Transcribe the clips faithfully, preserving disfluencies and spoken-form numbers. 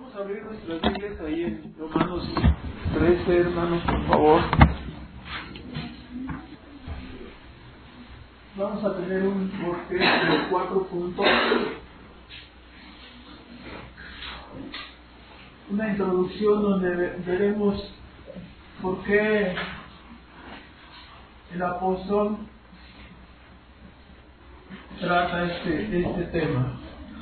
Vamos a abrir nuestras Biblias ahí en Romanos trece, hermanos, por favor. Vamos a tener un bosquejo de cuatro puntos. Una introducción donde veremos por qué el apóstol trata este, este tema.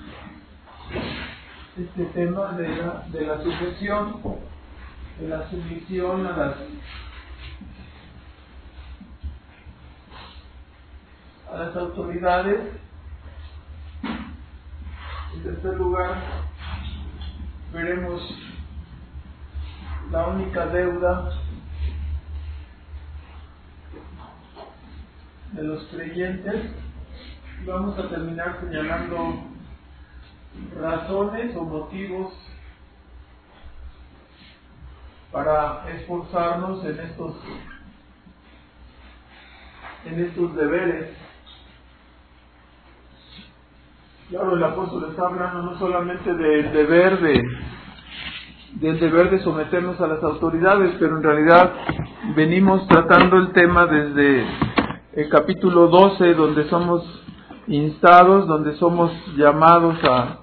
Este tema de la, de la sujeción, de la sumisión a las, a las autoridades. En tercer lugar, veremos la única deuda de los creyentes. Vamos a terminar señalando razones o motivos para esforzarnos en estos en estos deberes. Claro, el apóstol está hablando no solamente del deber de del deber de someternos a las autoridades, pero en realidad venimos tratando el tema desde el capítulo doce, donde somos instados, donde somos llamados a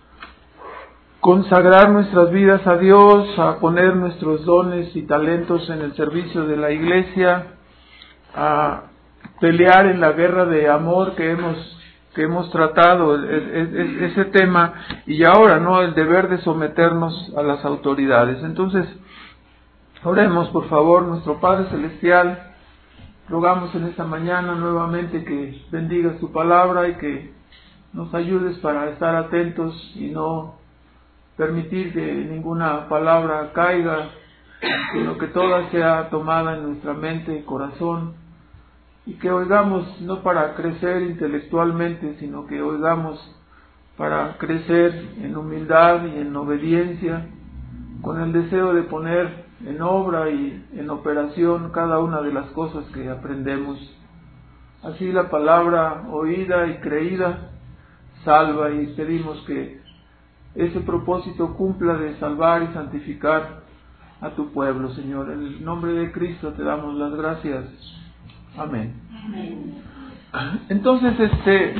consagrar nuestras vidas a Dios, a poner nuestros dones y talentos en el servicio de la iglesia, a pelear en la guerra de amor que hemos que hemos tratado, ese tema, y ahora, ¿no?, el deber de someternos a las autoridades. Entonces, oremos, por favor. Nuestro Padre Celestial, rogamos en esta mañana nuevamente que bendigas tu palabra y que nos ayudes para estar atentos y no permitir que ninguna palabra caiga, sino que toda sea tomada en nuestra mente y corazón, y que oigamos no para crecer intelectualmente, sino que oigamos para crecer en humildad y en obediencia, con el deseo de poner en obra y en operación cada una de las cosas que aprendemos. Así la palabra oída y creída salva, y pedimos que ese propósito cumpla de salvar y santificar a tu pueblo, Señor. En el nombre de Cristo te damos las gracias. Amén. Amén. Entonces, este,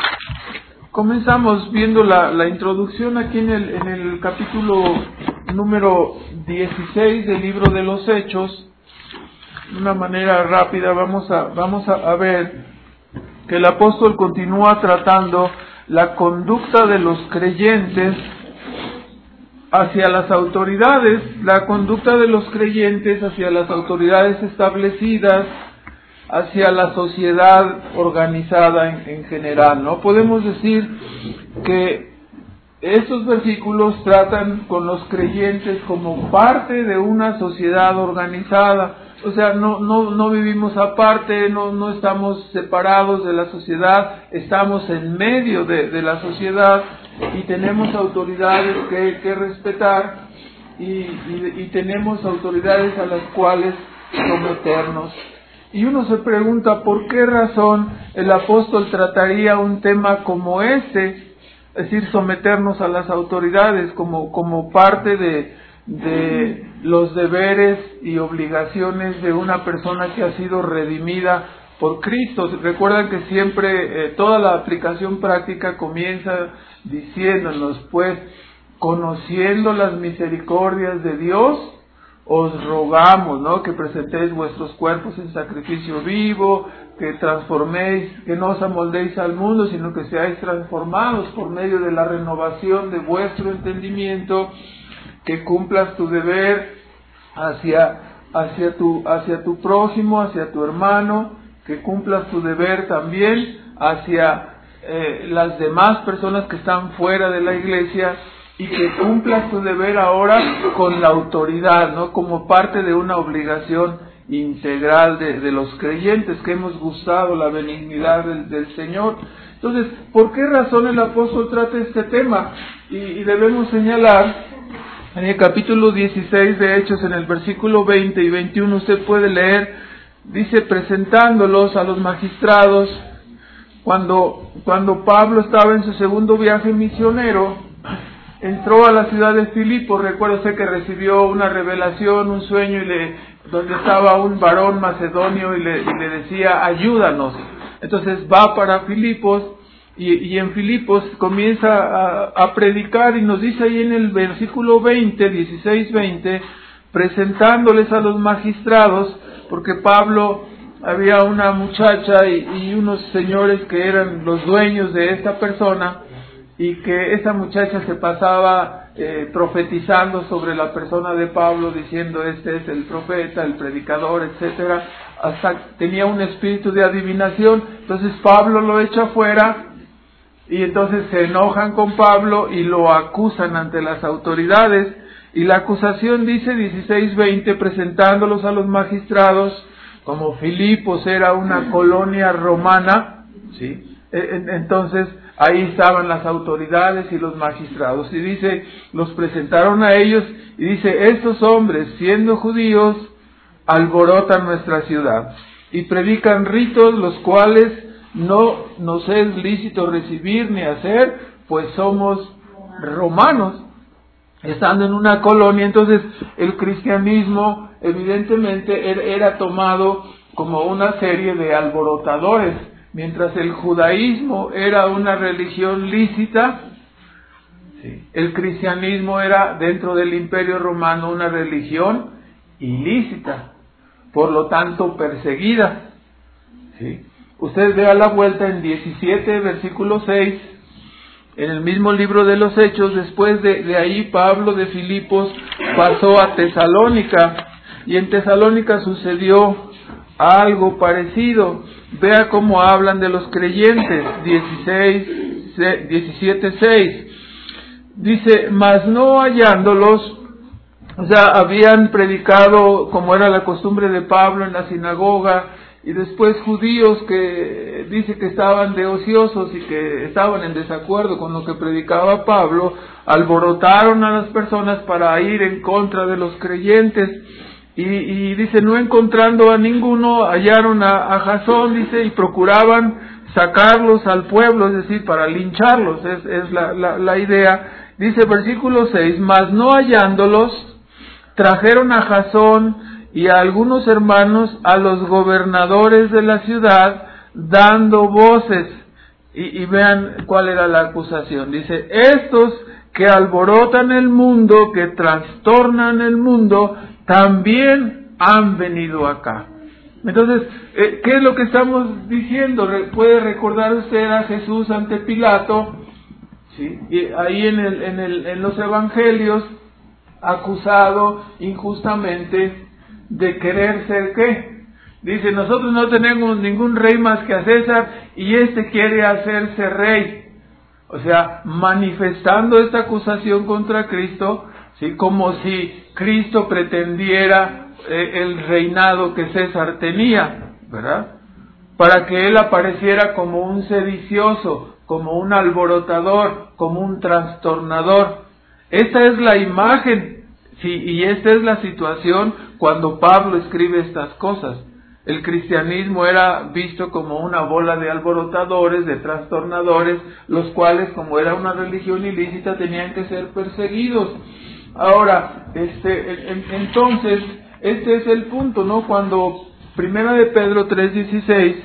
comenzamos viendo la, la introducción aquí en el, en el capítulo número dieciséis del libro de los Hechos. De una manera rápida vamos a, vamos a, a ver que el apóstol continúa tratando la conducta de los creyentes hacia las autoridades, la conducta de los creyentes hacia las autoridades establecidas, hacia la sociedad organizada en, en general, ¿no? Podemos decir que estos versículos tratan con los creyentes como parte de una sociedad organizada. O sea, no, no, no vivimos aparte, no, no estamos separados de la sociedad, estamos en medio de, de la sociedad y tenemos autoridades que, que respetar y, y, y tenemos autoridades a las cuales someternos. Y uno se pregunta por qué razón el apóstol trataría un tema como este, es decir, someternos a las autoridades como, como parte de, de los deberes y obligaciones de una persona que ha sido redimida por Cristo. Recuerdan que siempre eh, toda la aplicación práctica comienza diciéndonos, pues, conociendo las misericordias de Dios, os rogamos, ¿no?, que presentéis vuestros cuerpos en sacrificio vivo, que transforméis, que no os amoldéis al mundo, sino que seáis transformados por medio de la renovación de vuestro entendimiento, que cumplas tu deber hacia, hacia tu, hacia tu prójimo, hacia tu hermano, que cumplas tu deber también hacia eh, las demás personas que están fuera de la iglesia, y que cumplas tu deber ahora con la autoridad, ¿no?, como parte de una obligación integral de, de los creyentes que hemos gustado la benignidad del, del Señor. Entonces, ¿por qué razón el apóstol trata este tema? Y, y debemos señalar, en el capítulo dieciséis de Hechos, en el versículo veinte y veintiuno, usted puede leer, dice, presentándolos a los magistrados, cuando, cuando Pablo estaba en su segundo viaje misionero, entró a la ciudad de Filipos. Recuerdo que recibió una revelación, un sueño, y le, donde estaba un varón macedonio y le, y le decía, ayúdanos. Entonces va para Filipos, y, y en Filipos comienza a, a predicar, y nos dice ahí en el versículo veinte, dieciséis veinte, presentándoles a los magistrados, porque Pablo, había una muchacha y, y unos señores que eran los dueños de esta persona, y que esa muchacha se pasaba eh, profetizando sobre la persona de Pablo, diciendo, este es el profeta, el predicador, etcétera. Hasta tenía un espíritu de adivinación. Entonces Pablo lo echa fuera, y entonces se enojan con Pablo y lo acusan ante las autoridades. Y la acusación dice, dieciséis veinte, presentándolos a los magistrados, como Filipos era una colonia romana, ¿sí? Entonces ahí estaban las autoridades y los magistrados, y dice, los presentaron a ellos, y dice, estos hombres, siendo judíos, alborotan nuestra ciudad, y predican ritos los cuales no nos es lícito recibir ni hacer, pues somos romanos, estando en una colonia. Entonces el cristianismo evidentemente era tomado como una serie de alborotadores, mientras el judaísmo era una religión lícita, sí, el cristianismo era dentro del Imperio Romano una religión ilícita, por lo tanto perseguida. ¿Sí? Usted vea la vuelta en diecisiete, versículo seis, en el mismo libro de los Hechos. Después de, de ahí Pablo de Filipos pasó a Tesalónica, y en Tesalónica sucedió algo parecido. Vea cómo hablan de los creyentes. diecisiete seis dice, mas no hallándolos, o sea, habían predicado como era la costumbre de Pablo en la sinagoga, y después judíos que dice que estaban de ociosos y que estaban en desacuerdo con lo que predicaba Pablo, alborotaron a las personas para ir en contra de los creyentes. Y, y dice, no encontrando a ninguno, hallaron a, a Jasón, dice, y procuraban sacarlos al pueblo, es decir, para lincharlos, es, es la, la, la idea. Dice versículo seis, mas no hallándolos, trajeron a Jasón y a algunos hermanos a los gobernadores de la ciudad, dando voces. Y, y vean cuál era la acusación. Dice, estos que alborotan el mundo, que trastornan el mundo, también han venido acá. Entonces, eh, ¿qué es lo que estamos diciendo? ¿Puede recordar usted a Jesús ante Pilato? ¿Sí? Y ahí en, el, en, el, en los evangelios, acusado injustamente de querer ser ¿qué? Dice, nosotros no tenemos ningún rey más que a César, y este quiere hacerse rey. O sea, manifestando esta acusación contra Cristo, ¿sí? Como si Cristo pretendiera eh, el reinado que César tenía, ¿verdad? Para que él apareciera como un sedicioso, como un alborotador, como un trastornador. Esta es la imagen, sí, y esta es la situación cuando Pablo escribe estas cosas. El cristianismo era visto como una bola de alborotadores, de trastornadores, los cuales, como era una religión ilícita, tenían que ser perseguidos. Ahora, este, entonces, este es el punto, ¿no? Cuando Primera de Pedro tres dieciséis,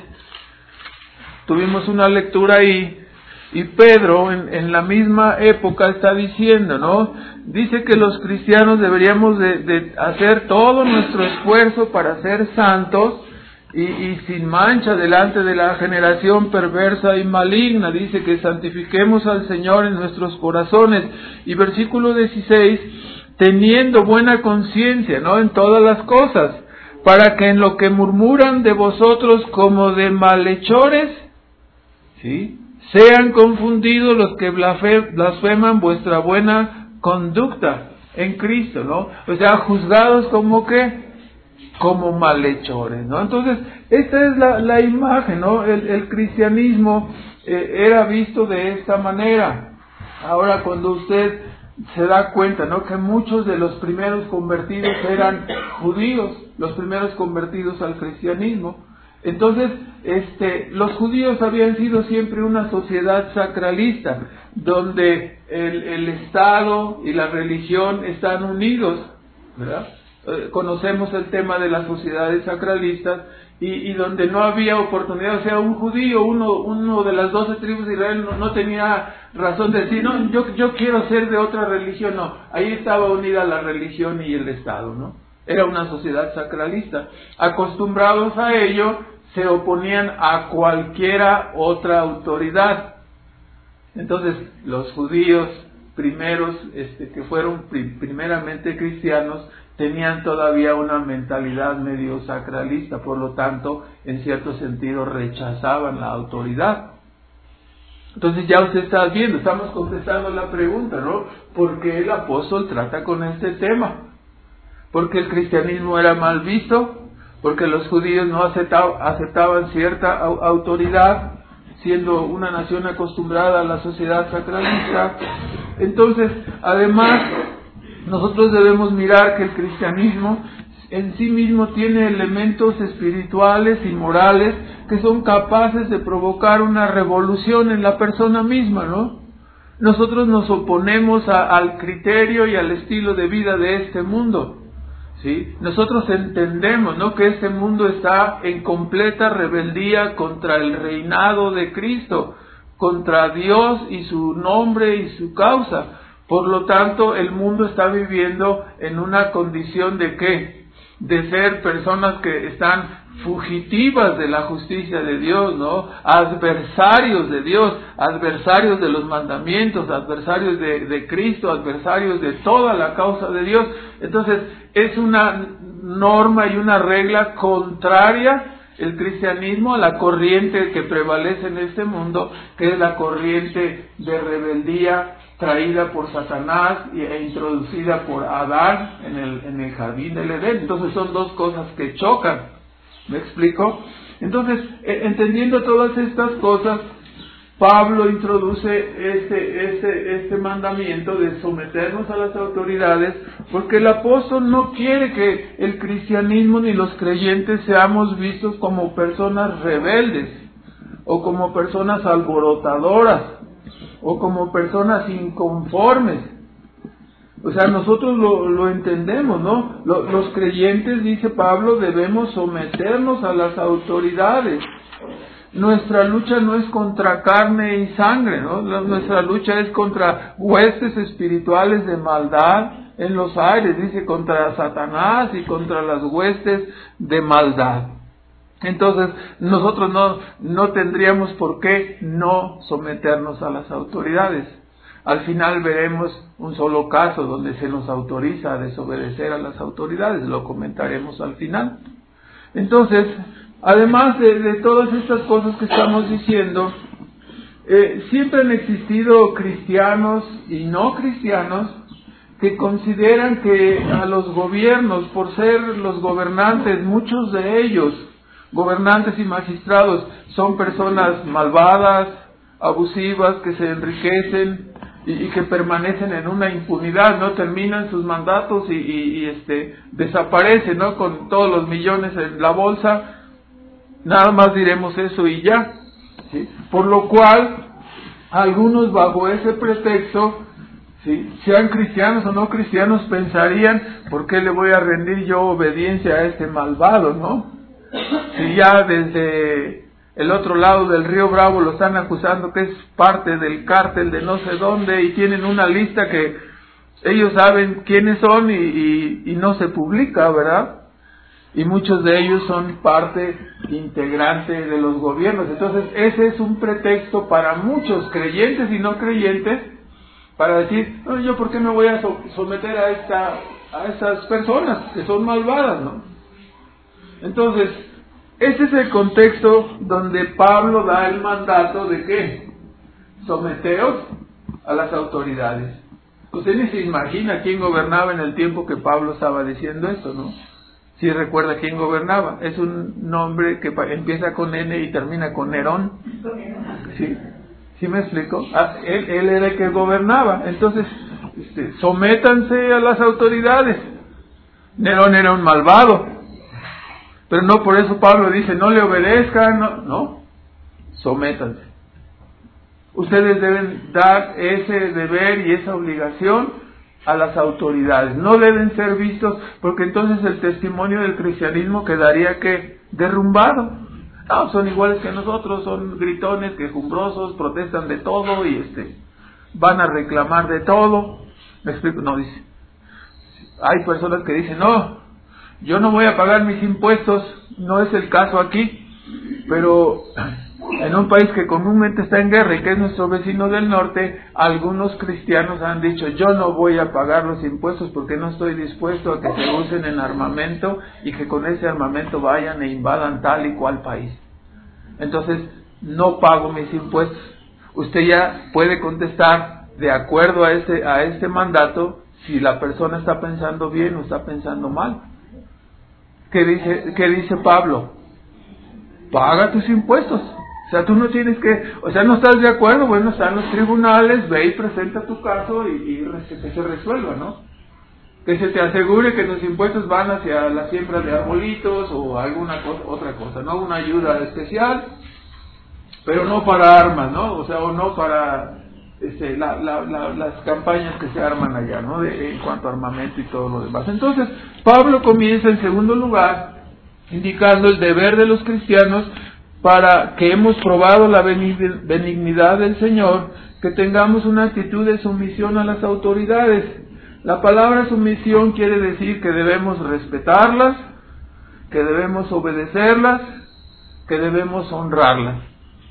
tuvimos una lectura ahí, y Pedro en, en la misma época está diciendo, ¿no? Dice que los cristianos deberíamos de, de hacer todo nuestro esfuerzo para ser santos y, y sin mancha delante de la generación perversa y maligna. Dice que santifiquemos al Señor en nuestros corazones. Y versículo dieciséis, teniendo buena conciencia, ¿no? En todas las cosas, para que en lo que murmuran de vosotros como de malhechores, ¿sí?, sean confundidos los que blasfeman vuestra buena conducta en Cristo, ¿no? O sea, juzgados como que, como malhechores, ¿no? Entonces, esta es la, la imagen, ¿no? El, el cristianismo eh, era visto de esta manera. Ahora, cuando usted se da cuenta, ¿no?, que muchos de los primeros convertidos eran judíos, los primeros convertidos al cristianismo. Entonces, este, los judíos habían sido siempre una sociedad sacralista, donde el, el Estado y la religión están unidos, ¿verdad? Eh, conocemos el tema de las sociedades sacralistas, y, y donde no había oportunidad, o sea, un judío, uno, uno de las doce tribus de Israel no, no tenía razón de decir, no, yo, yo quiero ser de otra religión, no, ahí estaba unida la religión y el Estado, ¿no? Era una sociedad sacralista. Acostumbrados a ello, se oponían a cualquiera otra autoridad. Entonces, los judíos primeros, este, que fueron pri- primeramente cristianos, tenían todavía una mentalidad medio sacralista, por lo tanto, en cierto sentido, rechazaban la autoridad. Entonces ya usted está viendo, estamos contestando la pregunta, ¿no? ¿Por qué el apóstol trata con este tema? Porque el cristianismo era mal visto, porque los judíos no aceptaban, aceptaban cierta au- autoridad, siendo una nación acostumbrada a la sociedad sacralista. Entonces, además, nosotros debemos mirar que el cristianismo en sí mismo tiene elementos espirituales y morales que son capaces de provocar una revolución en la persona misma, ¿no? Nosotros nos oponemos a, al criterio y al estilo de vida de este mundo, ¿sí? Nosotros entendemos, ¿no?, que este mundo está en completa rebeldía contra el reinado de Cristo, contra Dios y su nombre y su causa. Por lo tanto, el mundo está viviendo en una condición de ¿qué? De ser personas que están fugitivas de la justicia de Dios, ¿no? Adversarios de Dios, adversarios de los mandamientos, adversarios de, de Cristo, adversarios de toda la causa de Dios. Entonces, es una norma y una regla contraria el cristianismo a la corriente que prevalece en este mundo, que es la corriente de rebeldía traída por Satanás e introducida por Adán en el, en el jardín del Edén. Entonces son dos cosas que chocan. ¿Me explico? Entonces, eh, entendiendo todas estas cosas, Pablo introduce este, este, este mandamiento de someternos a las autoridades, porque el apóstol no quiere que el cristianismo ni los creyentes seamos vistos como personas rebeldes, o como personas alborotadoras, o como personas inconformes. O sea, nosotros lo, lo entendemos, ¿no? Los, los creyentes, dice Pablo, debemos someternos a las autoridades. Nuestra lucha no es contra carne y sangre, ¿no? Nuestra lucha es contra huestes espirituales de maldad en los aires, dice, contra Satanás y contra las huestes de maldad. Entonces, nosotros no, no tendríamos por qué no someternos a las autoridades. Al final veremos un solo caso donde se nos autoriza a desobedecer a las autoridades, lo comentaremos al final. Entonces, además de, de todas estas cosas que estamos diciendo, eh, siempre han existido cristianos y no cristianos que consideran que a los gobiernos, por ser los gobernantes, muchos de ellos, gobernantes y magistrados, son personas malvadas, abusivas, que se enriquecen y, y que permanecen en una impunidad, ¿no? Terminan sus mandatos y, y, y este desaparecen, ¿no? Con todos los millones en la bolsa. Nada más diremos eso y ya, ¿sí? Por lo cual, algunos bajo ese pretexto, ¿sí?, sean cristianos o no cristianos, pensarían, ¿por qué le voy a rendir yo obediencia a este malvado, no? Si ya desde el otro lado del río Bravo lo están acusando que es parte del cártel de no sé dónde, y tienen una lista que ellos saben quiénes son y, y, y no se publica, ¿verdad? Y muchos de ellos son parte integrante de los gobiernos. Entonces ese es un pretexto para muchos creyentes y no creyentes para decir, no, yo por qué me voy a someter a esta a estas personas que son malvadas, ¿no? Entonces, ese es el contexto donde Pablo da el mandato de ¿qué? Someteos a las autoridades. Usted ni se imagina quién gobernaba en el tiempo que Pablo estaba diciendo esto, ¿no? Si recuerda quién gobernaba. Es un nombre que empieza con N y termina con Nerón. ¿Sí? ¿Sí me explico? Ah, él, él era el que gobernaba. Entonces, este, sométanse a las autoridades. Nerón era un malvado. Pero no por eso Pablo dice, no le obedezcan, no, no, sométanse. Ustedes deben dar ese deber y esa obligación a las autoridades. No deben ser vistos, porque entonces el testimonio del cristianismo quedaría que derrumbado. No, son iguales que nosotros, son gritones, quejumbrosos, protestan de todo y este van a reclamar de todo. ¿Me explico? No, dice. Hay personas que dicen, no, yo no voy a pagar mis impuestos, no es el caso aquí, pero en un país que comúnmente está en guerra y que es nuestro vecino del norte, algunos cristianos han dicho, yo no voy a pagar los impuestos porque no estoy dispuesto a que se usen en armamento y que con ese armamento vayan e invadan tal y cual país. Entonces, no pago mis impuestos. Usted ya puede contestar de acuerdo a este, a este mandato si la persona está pensando bien o está pensando mal. ¿Qué dice, qué dice Pablo? Paga tus impuestos. O sea, tú no tienes que, o sea, no estás de acuerdo, bueno, están los tribunales, ve y presenta tu caso y, y que se resuelva, ¿no? Que se te asegure que los impuestos van hacia la siembra de arbolitos o alguna cosa, otra cosa, ¿no? Una ayuda especial, pero no para armas, ¿no? O sea, o no para este, la, la, la, las campañas que se arman allá, ¿no? De, en cuanto a armamento y todo lo demás. Entonces, Pablo comienza en segundo lugar, indicando el deber de los cristianos para que hemos probado la benignidad del Señor, que tengamos una actitud de sumisión a las autoridades. La palabra sumisión quiere decir que debemos respetarlas, que debemos obedecerlas, que debemos honrarlas.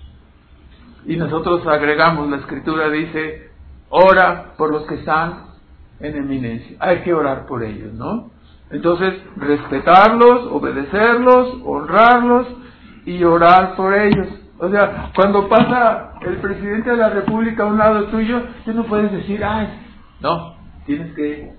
Y nosotros agregamos, la Escritura dice, ora por los que están en eminencia. Hay que orar por ellos, ¿no? Entonces, respetarlos, obedecerlos, honrarlos y orar por ellos. O sea, cuando pasa el presidente de la República a un lado tuyo, tú no puedes decir, ay, no, tienes que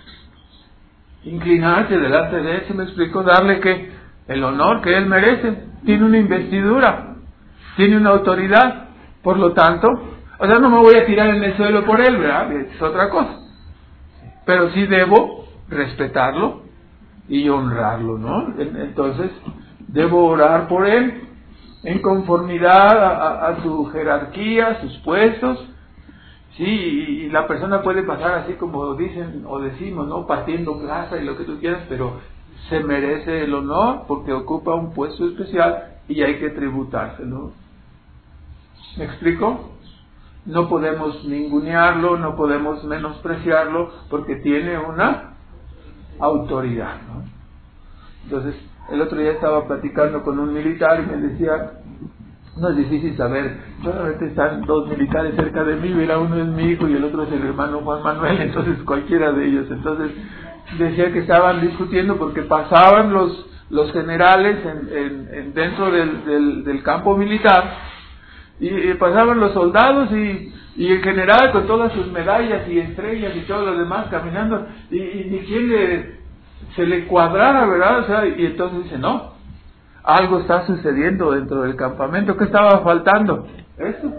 inclinarte delante de él, ¿se me explicó? Darle que el honor que él merece. Tiene una investidura, tiene una autoridad, por lo tanto, o sea, no me voy a tirar en el suelo por él, ¿verdad? Es otra cosa. Pero sí debo respetarlo y honrarlo, ¿no? Entonces, debo orar por él en conformidad a, a, a su jerarquía, a sus puestos. Sí, y, y la persona puede pasar así como dicen o decimos, ¿no? Partiendo plaza y lo que tú quieras, pero se merece el honor porque ocupa un puesto especial y hay que tributárselo. ¿Me explico? No podemos ningunearlo, no podemos menospreciarlo porque tiene una autoridad, ¿no? Entonces, el otro día estaba platicando con un militar y me decía, no es difícil saber, solamente están dos militares cerca de mí, mira, uno es mi hijo y el otro es el hermano Juan Manuel, entonces cualquiera de ellos. Entonces decía que estaban discutiendo porque pasaban los los generales en, en, en dentro del, del, del campo militar y, y pasaban los soldados y, y el general con todas sus medallas y estrellas y todo lo demás caminando y, y ni quien le se le cuadrara, ¿verdad? O sea, y entonces dice, no, algo está sucediendo dentro del campamento. ¿Qué estaba faltando? Esto,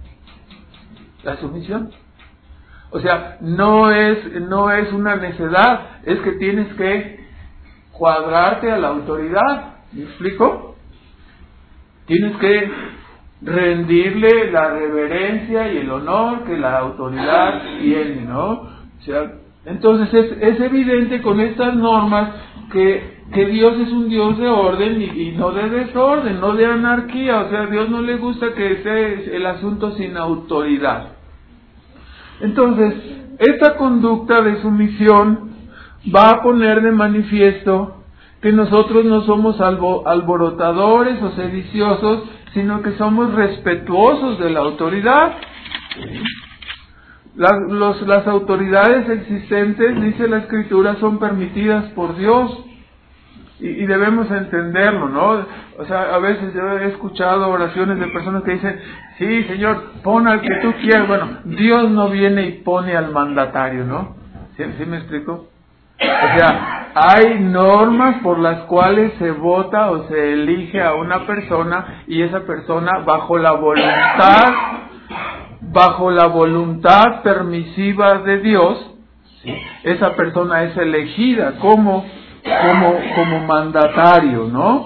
la sumisión. O sea, no es, no es una necedad, es que tienes que cuadrarte a la autoridad. ¿Me explico? Tienes que rendirle la reverencia y el honor que la autoridad tiene, ¿no? O sea, entonces es, es evidente con estas normas que, que Dios es un Dios de orden y, y no de desorden, no de anarquía. O sea, a Dios no le gusta que esté el asunto sin autoridad. Entonces, esta conducta de sumisión va a poner de manifiesto que nosotros no somos albo, alborotadores o sediciosos, sino que somos respetuosos de la autoridad. Las, los, las autoridades existentes, dice la Escritura, son permitidas por Dios y, y debemos entenderlo, ¿no? O sea, a veces yo he escuchado oraciones de personas que dicen, sí, Señor, pon al que tú quieras. Bueno, Dios no viene y pone al mandatario, ¿no? ¿Sí, sí me explico? O sea, hay normas por las cuales se vota o se elige a una persona y esa persona bajo la voluntad bajo la voluntad permisiva de Dios, ¿sí? Esa persona es elegida como como, como mandatario, ¿no?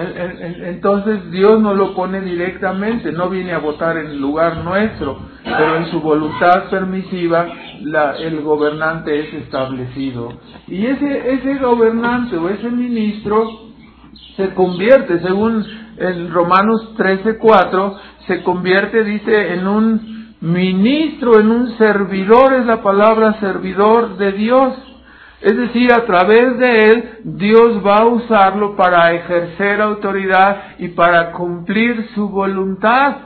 Entonces Dios no lo pone directamente, no viene a votar en lugar nuestro, pero en su voluntad permisiva la, el gobernante es establecido. Y ese, ese gobernante o ese ministro se convierte, según en Romanos trece cuatro, se convierte, dice, en un ministro, en un servidor, es la palabra servidor de Dios. Es decir, a través de él, Dios va a usarlo para ejercer autoridad y para cumplir su voluntad.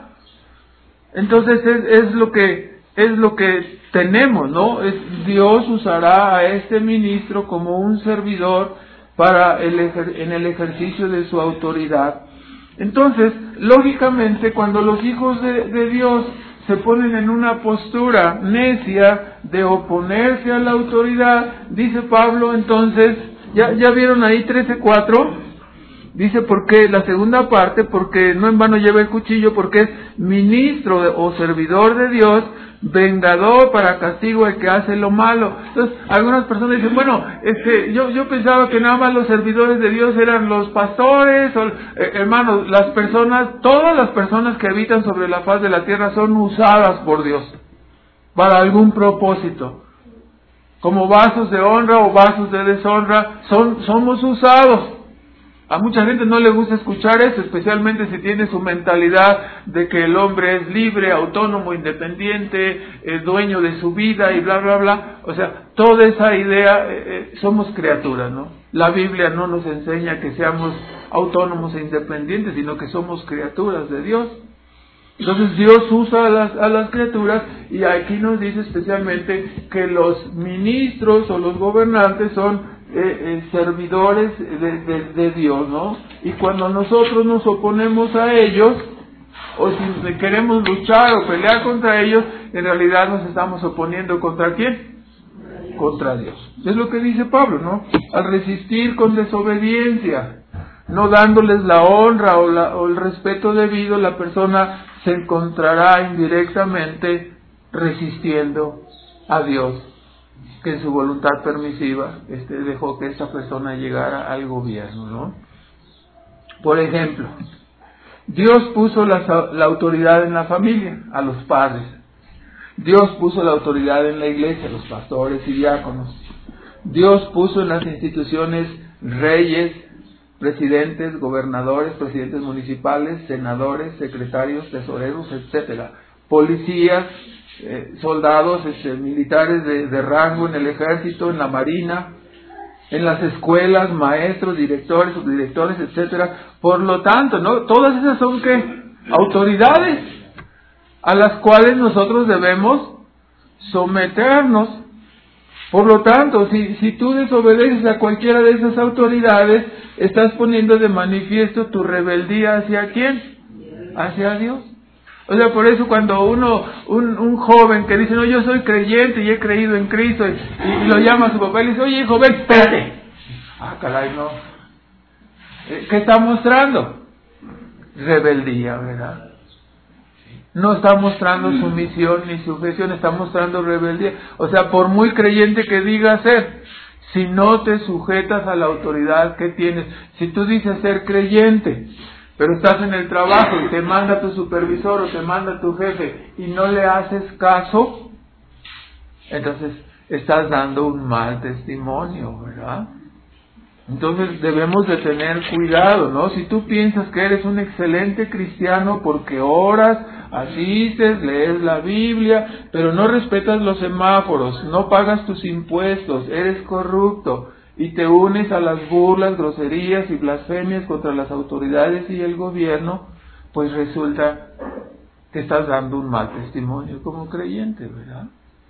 Entonces es, es lo que es lo que tenemos, ¿no? Es, Dios usará a este ministro como un servidor para el ejer, en el ejercicio de su autoridad. Entonces, lógicamente, cuando los hijos de, de Dios se ponen en una postura necia de oponerse a la autoridad, dice Pablo, entonces, ¿ya, ya vieron ahí trece cuatro? Dice, porque la segunda parte, porque no en vano lleva el cuchillo, porque es ministro de, o servidor de Dios, vengador para castigo el que hace lo malo. Entonces, algunas personas dicen, bueno, este, yo, yo pensaba que nada más los servidores de Dios eran los pastores, o, eh, hermanos, las personas, todas las personas que habitan sobre la faz de la tierra son usadas por Dios, para algún propósito. Como vasos de honra o vasos de deshonra, son, somos usados. A mucha gente no le gusta escuchar eso, especialmente si tiene su mentalidad de que el hombre es libre, autónomo, independiente, eh, dueño de su vida y bla, bla, bla. O sea, toda esa idea, eh, eh, somos criaturas, ¿no? La Biblia no nos enseña que seamos autónomos e independientes, sino que somos criaturas de Dios. Entonces Dios usa a las, a las criaturas, y aquí nos dice especialmente que los ministros o los gobernantes son Eh, eh, servidores de, de, de Dios, ¿no? Y cuando nosotros nos oponemos a ellos, o si queremos luchar o pelear contra ellos, en realidad nos estamos oponiendo ¿contra quién? Contra Dios. Es lo que dice Pablo, ¿no? Al resistir con desobediencia, no dándoles la honra o, la, o el respeto debido, la persona se encontrará indirectamente resistiendo a Dios, que en su voluntad permisiva este, dejó que esa persona llegara al gobierno, ¿no? Por ejemplo, Dios puso la, la autoridad en la familia, a los padres. Dios puso la autoridad en la iglesia, a los pastores y diáconos. Dios puso en las instituciones reyes, presidentes, gobernadores, presidentes municipales, senadores, secretarios, tesoreros, etcétera, policías, Eh, soldados, este, militares de, de rango en el ejército, en la marina, en las escuelas, maestros, directores, subdirectores, etcétera. Por lo tanto, ¿no? Todas esas son ¿qué? Autoridades a las cuales nosotros debemos someternos. Por lo tanto, si, si tú desobedeces a cualquiera de esas autoridades, estás poniendo de manifiesto tu rebeldía ¿hacia quién? Hacia Dios. O sea, por eso cuando uno, un, un joven que dice, no, yo soy creyente y he creído en Cristo, y, y lo llama a su papá y le dice, oye, hijo, ven, espérate. Ah, caray, no. ¿Qué está mostrando? Rebeldía, ¿verdad? No está mostrando sumisión ni sujeción, está mostrando rebeldía. O sea, por muy creyente que digas ser, si no te sujetas a la autoridad que tienes, si tú dices ser creyente, pero estás en el trabajo y te manda tu supervisor o te manda tu jefe y no le haces caso, entonces estás dando un mal testimonio, ¿verdad? Entonces debemos de tener cuidado, ¿no? Si tú piensas que eres un excelente cristiano porque oras, asistes, lees la Biblia, pero no respetas los semáforos, no pagas tus impuestos, eres corrupto, y te unes a las burlas, groserías y blasfemias contra las autoridades y el gobierno, pues resulta que estás dando un mal testimonio como creyente, ¿verdad?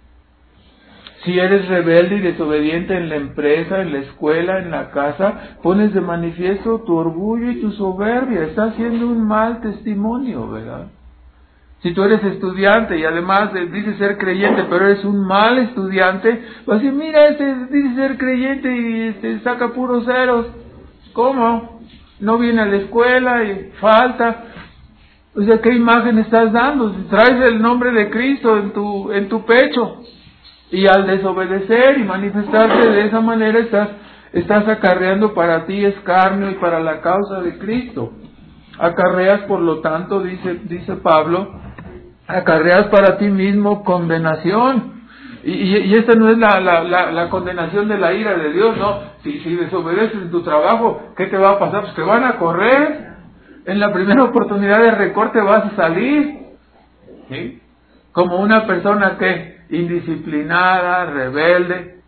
Si eres rebelde y desobediente en la empresa, en la escuela, en la casa, pones de manifiesto tu orgullo y tu soberbia, estás haciendo un mal testimonio, ¿verdad? Si tú eres estudiante y además dices ser creyente, pero eres un mal estudiante, vas a decir, mira, este dice ser creyente y este, saca puros ceros. ¿Cómo? No viene a la escuela y falta. O sea, ¿qué imagen estás dando? Si traes el nombre de Cristo en tu, en tu pecho, y al desobedecer y manifestarte de esa manera, estás, estás acarreando para ti escarnio y para la causa de Cristo. Acarreas, por lo tanto, dice, dice Pablo, acarreas para ti mismo condenación. Y, y, y esta no es la, la, la, la condenación de la ira de Dios, no. Si, si desobedeces en tu trabajo, ¿qué te va a pasar? Pues te van a correr. En la primera oportunidad de recorte vas a salir. ¿Sí? Como una persona que indisciplinada, rebelde.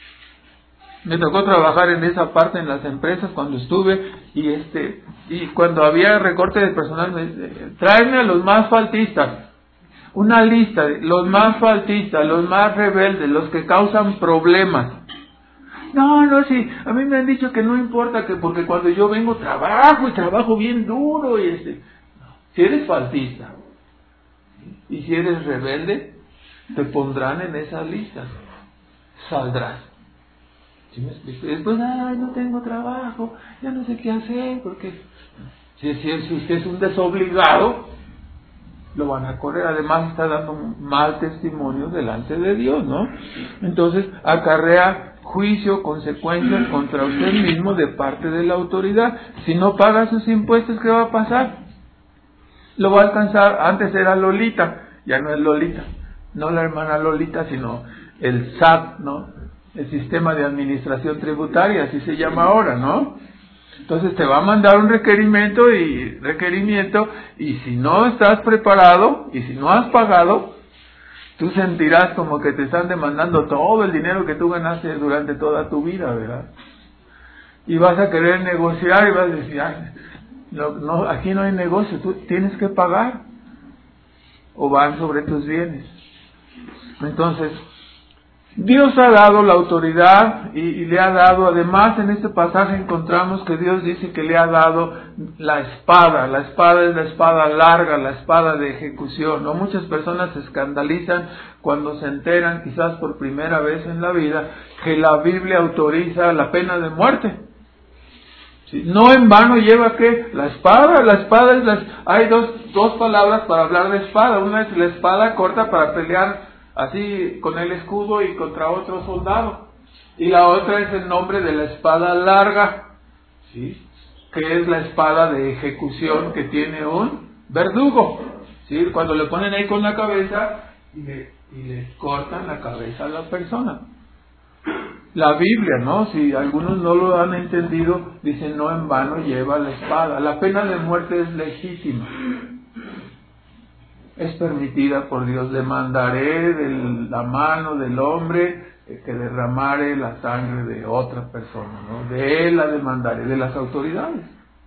Me tocó trabajar en esa parte en las empresas cuando estuve y este y cuando había recorte de personal, me, tráeme a los más faltistas. Una lista de los más faltistas, los más rebeldes, los que causan problemas. No, no, sí, a mí me han dicho que no importa, que porque cuando yo vengo trabajo y trabajo bien duro y este, si eres faltista y si eres rebelde, te pondrán en esa lista, saldrás. ¿Sí me explico? Y después, ay, no tengo trabajo, ya no sé qué hacer, porque si, si, si usted es un desobligado, lo van a correr. Además está dando un mal testimonio delante de Dios, ¿no? Entonces acarrea juicio, consecuencias contra usted mismo de parte de la autoridad. Si no paga sus impuestos, ¿qué va a pasar? Lo va a alcanzar. Antes era Lolita, ya no es Lolita, no la hermana Lolita, sino el S A T, ¿no? El Sistema de Administración Tributaria, así se llama ahora, ¿no? Entonces te va a mandar un requerimiento y requerimiento y si no estás preparado y si no has pagado, tú sentirás como que te están demandando todo el dinero que tú ganaste durante toda tu vida, ¿verdad? Y vas a querer negociar y vas a decir, ay, no, no, aquí no hay negocio, tú tienes que pagar o van sobre tus bienes. Entonces, Dios ha dado la autoridad y, y le ha dado, además en este pasaje encontramos que Dios dice que le ha dado la espada. La espada es la espada larga, la espada de ejecución, ¿no? Muchas personas se escandalizan cuando se enteran, quizás por primera vez en la vida, que la Biblia autoriza la pena de muerte. ¿Sí? No en vano lleva ¿qué? La espada. La espada es las, hay dos, dos palabras para hablar de espada. Una es la espada corta para pelear así con el escudo y contra otro soldado, y la otra es el nombre de la espada larga, ¿sí? Que es la espada de ejecución que tiene un verdugo, ¿sí? Cuando le ponen ahí con la cabeza y le, y le cortan la cabeza a la persona. La Biblia, ¿no? Si algunos no lo han entendido, dicen no en vano lleva la espada. La pena de muerte es legítima, es permitida por Dios. Demandaré de la mano del hombre que derramare la sangre de otra persona, ¿no? De él la demandaré, de las autoridades.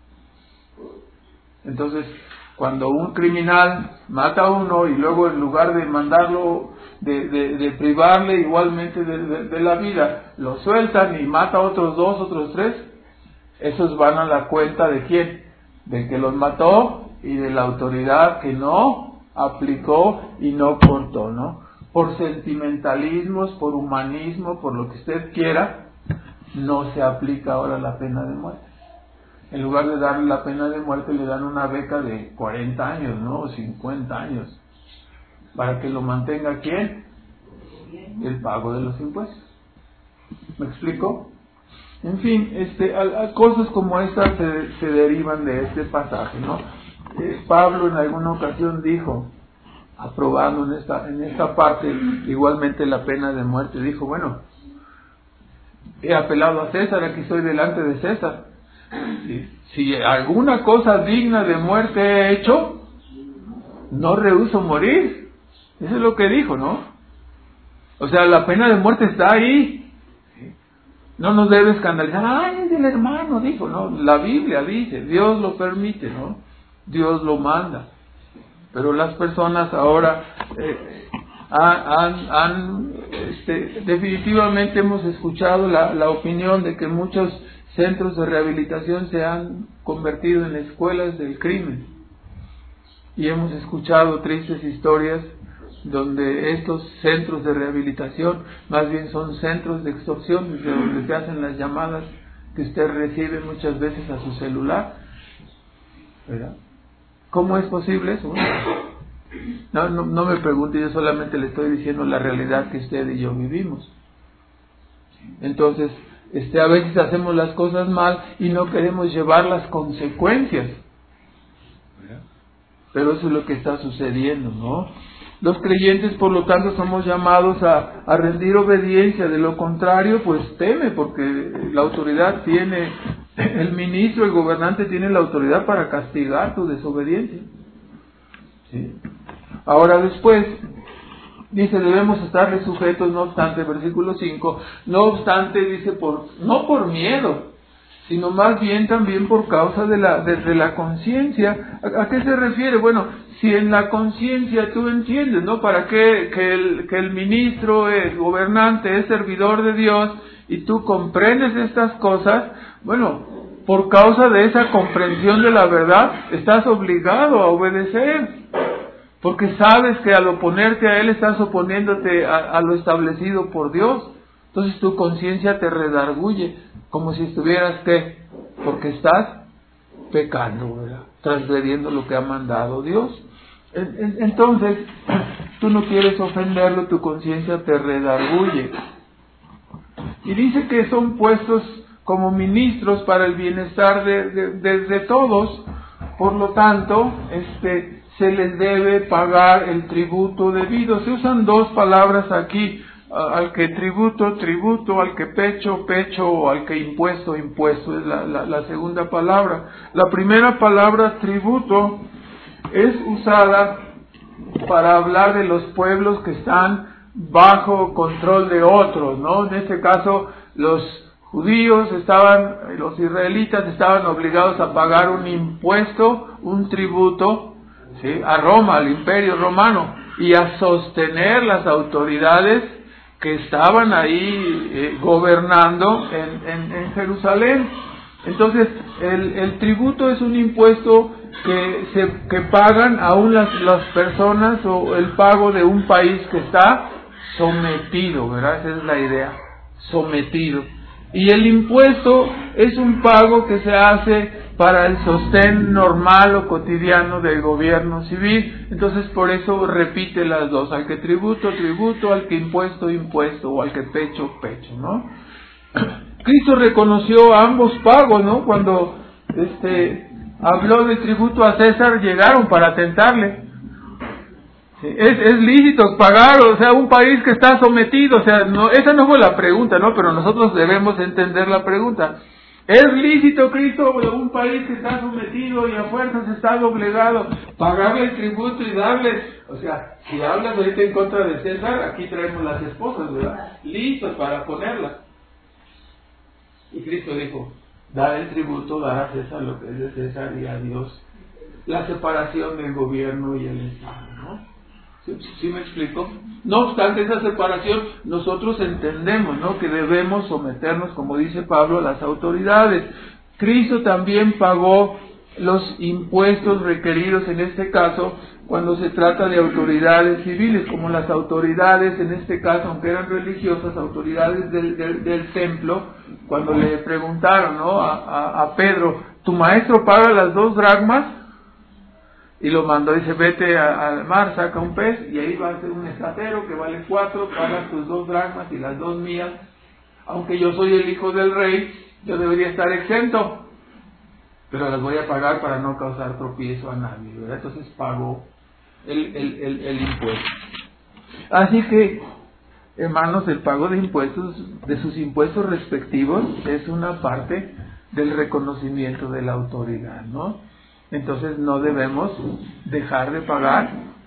Entonces, cuando un criminal mata a uno y luego en lugar de mandarlo, de, de, de privarle igualmente de, de, de la vida, lo sueltan y mata a otros dos, otros tres, esos van a la cuenta de quién, de que los mató y de la autoridad que no aplicó y no cortó, ¿no? Por sentimentalismos, por humanismo, por lo que usted quiera, no se aplica ahora la pena de muerte. En lugar de darle la pena de muerte, le dan una beca de cuarenta años, ¿no? O cincuenta años. ¿Para que lo mantenga quién? El pago de los impuestos. ¿Me explico? En fin, este, a, a cosas como estas se, se derivan de este pasaje, ¿no? Eh, Pablo en alguna ocasión dijo, aprobando en esta, en esta parte igualmente la pena de muerte, dijo, bueno, he apelado a César, aquí estoy delante de César. Si, si alguna cosa digna de muerte he hecho, no rehúso morir. Eso es lo que dijo, ¿no? O sea, la pena de muerte está ahí. No nos debe escandalizar. Ay, es del hermano, dijo, ¿no? La Biblia dice, Dios lo permite, ¿no? Dios lo manda. Pero las personas ahora eh, han, han este, definitivamente hemos escuchado la, la opinión de que muchos centros de rehabilitación se han convertido en escuelas del crimen. Y hemos escuchado tristes historias donde estos centros de rehabilitación más bien son centros de extorsión, desde donde se hacen las llamadas que usted recibe muchas veces a su celular, ¿verdad? ¿Cómo es posible eso? No, no, no me pregunte, yo solamente le estoy diciendo la realidad que usted y yo vivimos. Entonces, este, a veces hacemos las cosas mal y no queremos llevar las consecuencias. Pero eso es lo que está sucediendo, ¿no? Los creyentes, por lo tanto, somos llamados a, a rendir obediencia. De lo contrario, pues teme, porque la autoridad tiene, el ministro, el gobernante tiene la autoridad para castigar tu desobediencia. ¿Sí? Ahora después, dice, debemos estarle sujetos, no obstante, versículo cinco, no obstante, dice, por no por miedo, sino más bien también por causa de la, de, de la conciencia. ¿A, ¿A qué se refiere? Bueno, si en la conciencia tú entiendes, ¿no? Para qué que el, que el ministro, el gobernante es servidor de Dios y tú comprendes estas cosas, bueno, por causa de esa comprensión de la verdad, estás obligado a obedecer. Porque sabes que al oponerte a Él estás oponiéndote a, a lo establecido por Dios. Entonces tu conciencia te redarguye, como si estuvieras, ¿qué? Porque estás pecando, ¿verdad? Transgrediendo lo que ha mandado Dios. Entonces, tú no quieres ofenderlo, tu conciencia te redarguye. Y dice que son puestos como ministros para el bienestar de, de, de, de todos. Por lo tanto, este, se les debe pagar el tributo debido. Se usan dos palabras aquí. Al que tributo, tributo, al que pecho, pecho, o al que impuesto, impuesto, es la, la, la segunda palabra. La primera palabra, tributo, es usada para hablar de los pueblos que están bajo control de otros, ¿no? En este caso, los judíos estaban, los israelitas estaban obligados a pagar un impuesto, un tributo, ¿sí? A Roma, al imperio romano, y a sostener las autoridades que estaban ahí eh, gobernando en, en, en Jerusalén. Entonces, el, el tributo es un impuesto que se que pagan aún las, las personas, o el pago de un país que está sometido, ¿verdad? Esa es la idea, sometido. Y el impuesto es un pago que se hace para el sostén normal o cotidiano del gobierno civil. Entonces por eso repite las dos, al que tributo, tributo, al que impuesto, impuesto, o al que pecho, pecho, ¿no? Cristo reconoció ambos pagos, ¿no? Cuando este habló de tributo a César, llegaron para tentarle. Sí, es, es lícito pagar, o sea, un país que está sometido, o sea, no, esa no fue la pregunta, ¿no? Pero nosotros debemos entender la pregunta. ¿Es lícito, Cristo, un país que está sometido y a fuerzas está obligado a pagarle el tributo y darle? O sea, si hablas ahorita en contra de César, aquí traemos las esposas, ¿verdad? Listos para ponerlas. Y Cristo dijo, da el tributo, dar a César lo que es de César y a Dios la separación del gobierno y el Estado, ¿no? ¿Sí, ¿Sí me explico? No obstante esa separación, nosotros entendemos, ¿no?, que debemos someternos, como dice Pablo, a las autoridades. Cristo también pagó los impuestos requeridos en este caso cuando se trata de autoridades civiles, como las autoridades, en este caso, aunque eran religiosas, autoridades del, del, del templo, cuando le preguntaron, ¿no?, a, a, a Pedro, ¿tu maestro paga las dos dracmas? Y lo mandó, dice, vete al mar, saca un pez, y ahí va a ser un escatero que vale cuatro, pagas tus dos dracmas y las dos mías. Aunque yo soy el hijo del rey, yo debería estar exento, pero las voy a pagar para no causar tropiezo a nadie, ¿verdad? Entonces pagó el, el, el, el impuesto. Así que, hermanos, el pago de impuestos, de sus impuestos respectivos, es una parte del reconocimiento de la autoridad, ¿no? Entonces no debemos dejar de pagar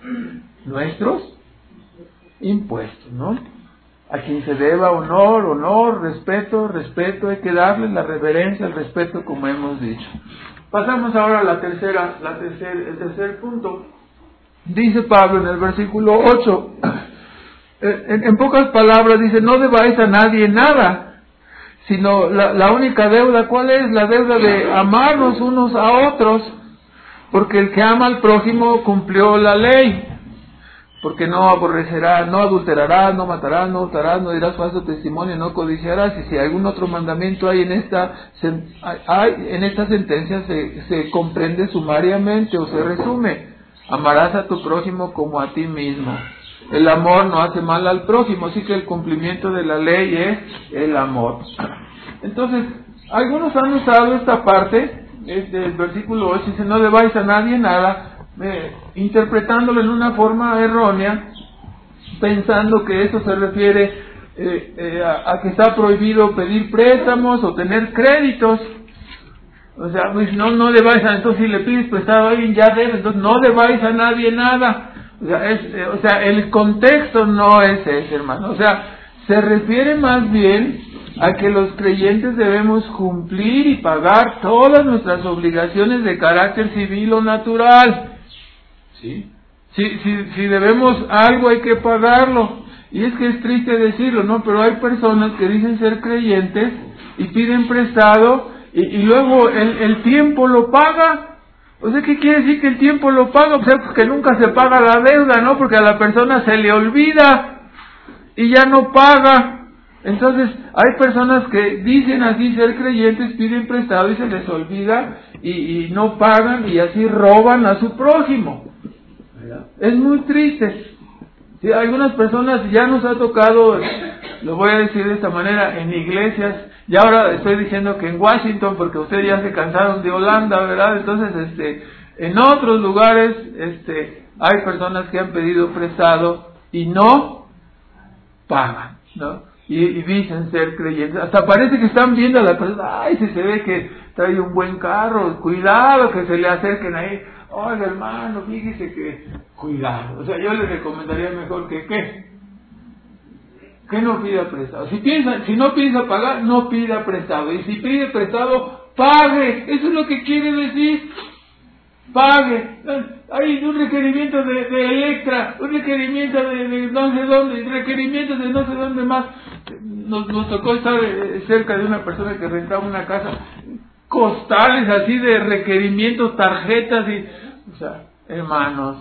nuestros impuestos, ¿no? A quien se deba honor, honor, respeto, respeto, hay que darle la reverencia, el respeto, como hemos dicho. Pasamos ahora a la tercera, la tercer, el tercer punto. Dice Pablo en el versículo ocho, en, en pocas palabras dice, no debáis a nadie nada, sino la, la única deuda, ¿cuál es? La deuda de amarnos unos a otros. Porque el que ama al prójimo cumplió la ley. Porque no aborrecerás, no adulterarás, no matarás, no hurtarás, no dirás falso testimonio, no codiciarás. Y si algún otro mandamiento hay en esta, hay, en esta sentencia se, se comprende sumariamente o se resume. Amarás a tu prójimo como a ti mismo. El amor no hace mal al prójimo, así que el cumplimiento de la ley es el amor. Entonces, algunos han usado esta parte, este, el versículo ocho dice, no debáis a nadie nada, eh, interpretándolo en una forma errónea, pensando que eso se refiere eh, eh, a, a que está prohibido pedir préstamos o tener créditos. O sea, pues no, no debáis a, entonces si le pides prestado a alguien ya debe, entonces no debáis a nadie nada. O sea, es, eh, o sea, el contexto no es ese, hermano. O sea, se refiere más bien a que los creyentes debemos cumplir y pagar todas nuestras obligaciones de carácter civil o natural. ¿Sí? Si, si, si debemos algo hay que pagarlo. Y es que es triste decirlo, ¿no? Pero hay personas que dicen ser creyentes y piden prestado y, y luego el, el tiempo lo paga. O sea, ¿qué quiere decir que el tiempo lo paga? O sea, pues que nunca se paga la deuda, ¿no? Porque a la persona se le olvida y ya no paga. Entonces, hay personas que dicen así ser creyentes, piden prestado y se les olvida y, y no pagan y así roban a su prójimo. Es muy triste. Sí, algunas personas ya nos ha tocado, lo voy a decir de esta manera, en iglesias, y ahora estoy diciendo que en Washington, porque ustedes ya se cansaron de Holanda, ¿verdad? Entonces, este, en otros lugares, este, hay personas que han pedido prestado y no pagan, ¿no? Y, y dicen ser creyentes, hasta parece que están viendo a la persona, ay, si se ve que trae un buen carro, cuidado que se le acerquen ahí, oiga hermano, fíjese que, cuidado, o sea, yo le recomendaría mejor que, ¿qué? Que no pida prestado, si piensa, si no piensa pagar, no pida prestado, y si pide prestado, pague, eso es lo que quiere decir, pague. Hay un requerimiento de, de Electra, un requerimiento de, de no sé dónde, requerimientos de no sé dónde más. Nos, nos tocó estar cerca de una persona que rentaba una casa, costales así de requerimientos, tarjetas y, o sea, hermanos,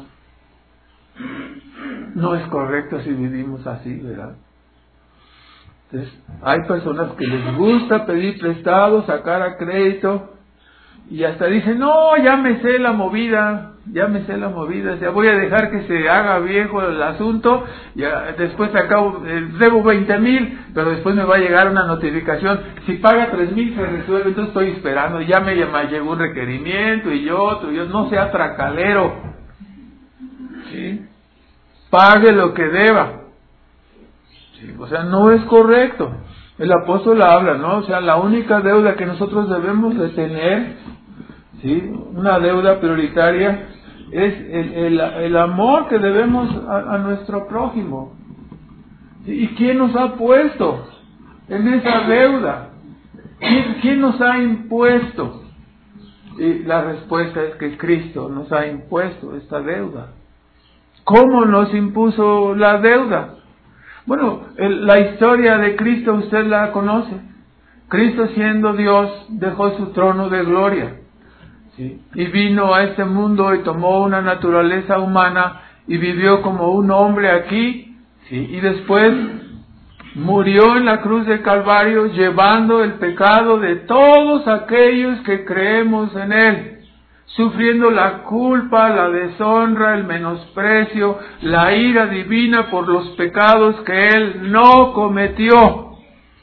no es correcto si vivimos así, ¿verdad? Entonces, hay personas que les gusta pedir prestado, sacar a crédito, y hasta dicen, no, ya me sé la movida, ya me sé la movida, ya voy a dejar que se haga viejo el asunto, ya después acabo, eh, debo veinte mil, pero después me va a llegar una notificación, si paga tres mil se resuelve, entonces estoy esperando, ya me llegó un requerimiento y yo, otro, yo no sea tracalero, ¿sí? Pague lo que deba, ¿sí? O sea, no es correcto. El apóstol habla, ¿no? O sea, la única deuda que nosotros debemos de tener, ¿sí? Una deuda prioritaria, es el, el, el amor que debemos a, a nuestro prójimo. ¿Sí? ¿Y quién nos ha puesto en esa deuda? ¿Quién, quién nos ha impuesto? Y la respuesta es que Cristo nos ha impuesto esta deuda. ¿Cómo nos impuso la deuda? Bueno, el, la historia de Cristo usted la conoce. Cristo, siendo Dios, dejó su trono de gloria, ¿sí? Y vino a este mundo y tomó una naturaleza humana y vivió como un hombre aquí, ¿sí? Y después murió en la cruz del Calvario llevando el pecado de todos aquellos que creemos en Él, sufriendo la culpa, la deshonra, el menosprecio, la ira divina por los pecados que Él no cometió.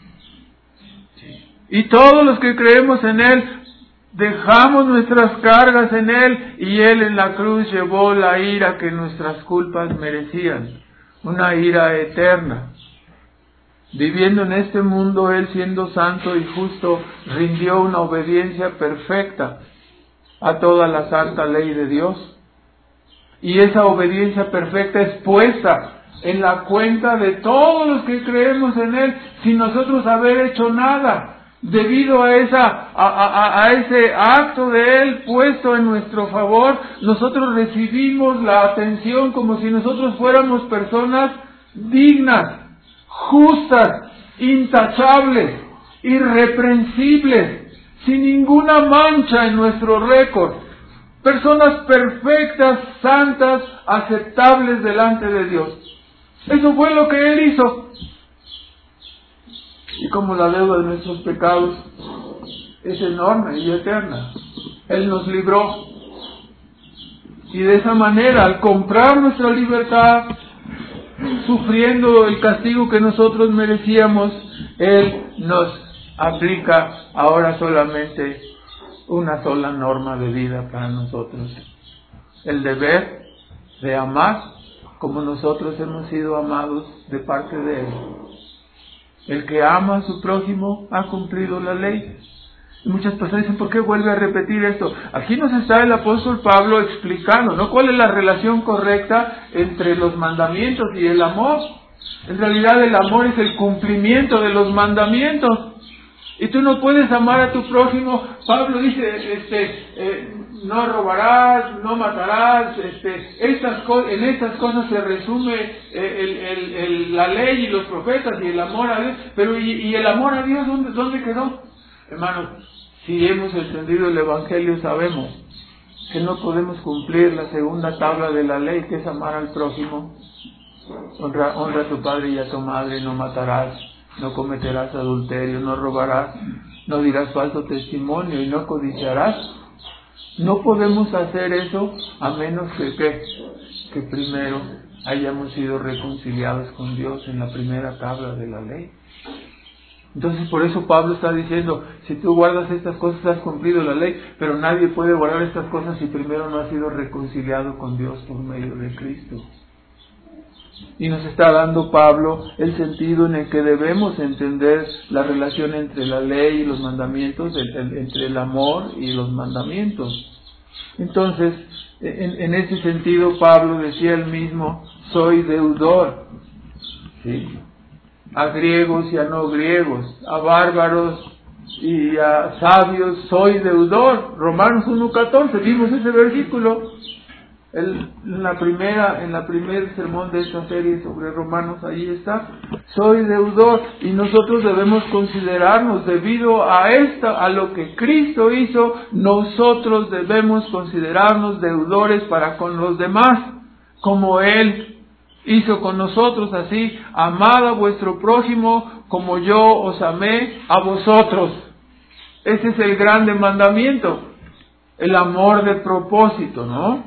Y todos los que creemos en Él, dejamos nuestras cargas en Él, y Él en la cruz llevó la ira que nuestras culpas merecían, una ira eterna. Viviendo en este mundo, Él, siendo santo y justo, rindió una obediencia perfecta a toda la santa ley de Dios. Y esa obediencia perfecta es puesta en la cuenta de todos los que creemos en Él, sin nosotros haber hecho nada. Debido a esa a, a, a ese acto de Él puesto en nuestro favor, nosotros recibimos la atención como si nosotros fuéramos personas dignas, justas, intachables, irreprensibles, sin ninguna mancha en nuestro récord, personas perfectas, santas, aceptables delante de Dios. Eso fue lo que Él hizo. Y como la deuda de nuestros pecados es enorme y eterna, Él nos libró. Y de esa manera, al comprar nuestra libertad, sufriendo el castigo que nosotros merecíamos, Él nos aplica ahora solamente una sola norma de vida para nosotros: el deber de amar como nosotros hemos sido amados de parte de Él. El que ama a su prójimo ha cumplido la ley. Y muchas personas dicen, ¿por qué vuelve a repetir esto? Aquí nos está el apóstol Pablo explicando, ¿no?, cuál es la relación correcta entre los mandamientos y el amor. En realidad el amor es el cumplimiento de los mandamientos. Y tú no puedes amar a tu prójimo. Pablo dice, este, eh, no robarás, no matarás, este, estas co- en estas cosas se resume eh, el, el, el, la ley y los profetas y el amor a Dios. Pero ¿y, y el amor a Dios dónde, dónde quedó? Hermanos, si hemos entendido el Evangelio, sabemos que no podemos cumplir la segunda tabla de la ley, que es amar al prójimo. Honra, honra a tu padre y a tu madre, no matarás, no cometerás adulterio, no robarás, no dirás falso testimonio y no codiciarás. No podemos hacer eso a menos que, que, que primero hayamos sido reconciliados con Dios en la primera tabla de la ley. Entonces por eso Pablo está diciendo, si tú guardas estas cosas has cumplido la ley, pero nadie puede guardar estas cosas si primero no ha sido reconciliado con Dios por medio de Cristo. Y nos está dando Pablo el sentido en el que debemos entender la relación entre la ley y los mandamientos, el, el, entre el amor y los mandamientos. Entonces, en, en ese sentido Pablo decía él mismo, soy deudor, ¿sí?, a griegos y a no griegos, a bárbaros y a sabios soy deudor. Romanos uno catorce, vimos ese versículo el, en la primera en la primer sermón de esta serie sobre Romanos. Ahí está, soy deudor. Y nosotros debemos considerarnos, debido a esta, a lo que Cristo hizo, nosotros debemos considerarnos deudores para con los demás, como Él hizo con nosotros. Así, amad a vuestro prójimo como yo os amé a vosotros. Ese es el grande mandamiento, el amor de propósito, ¿no?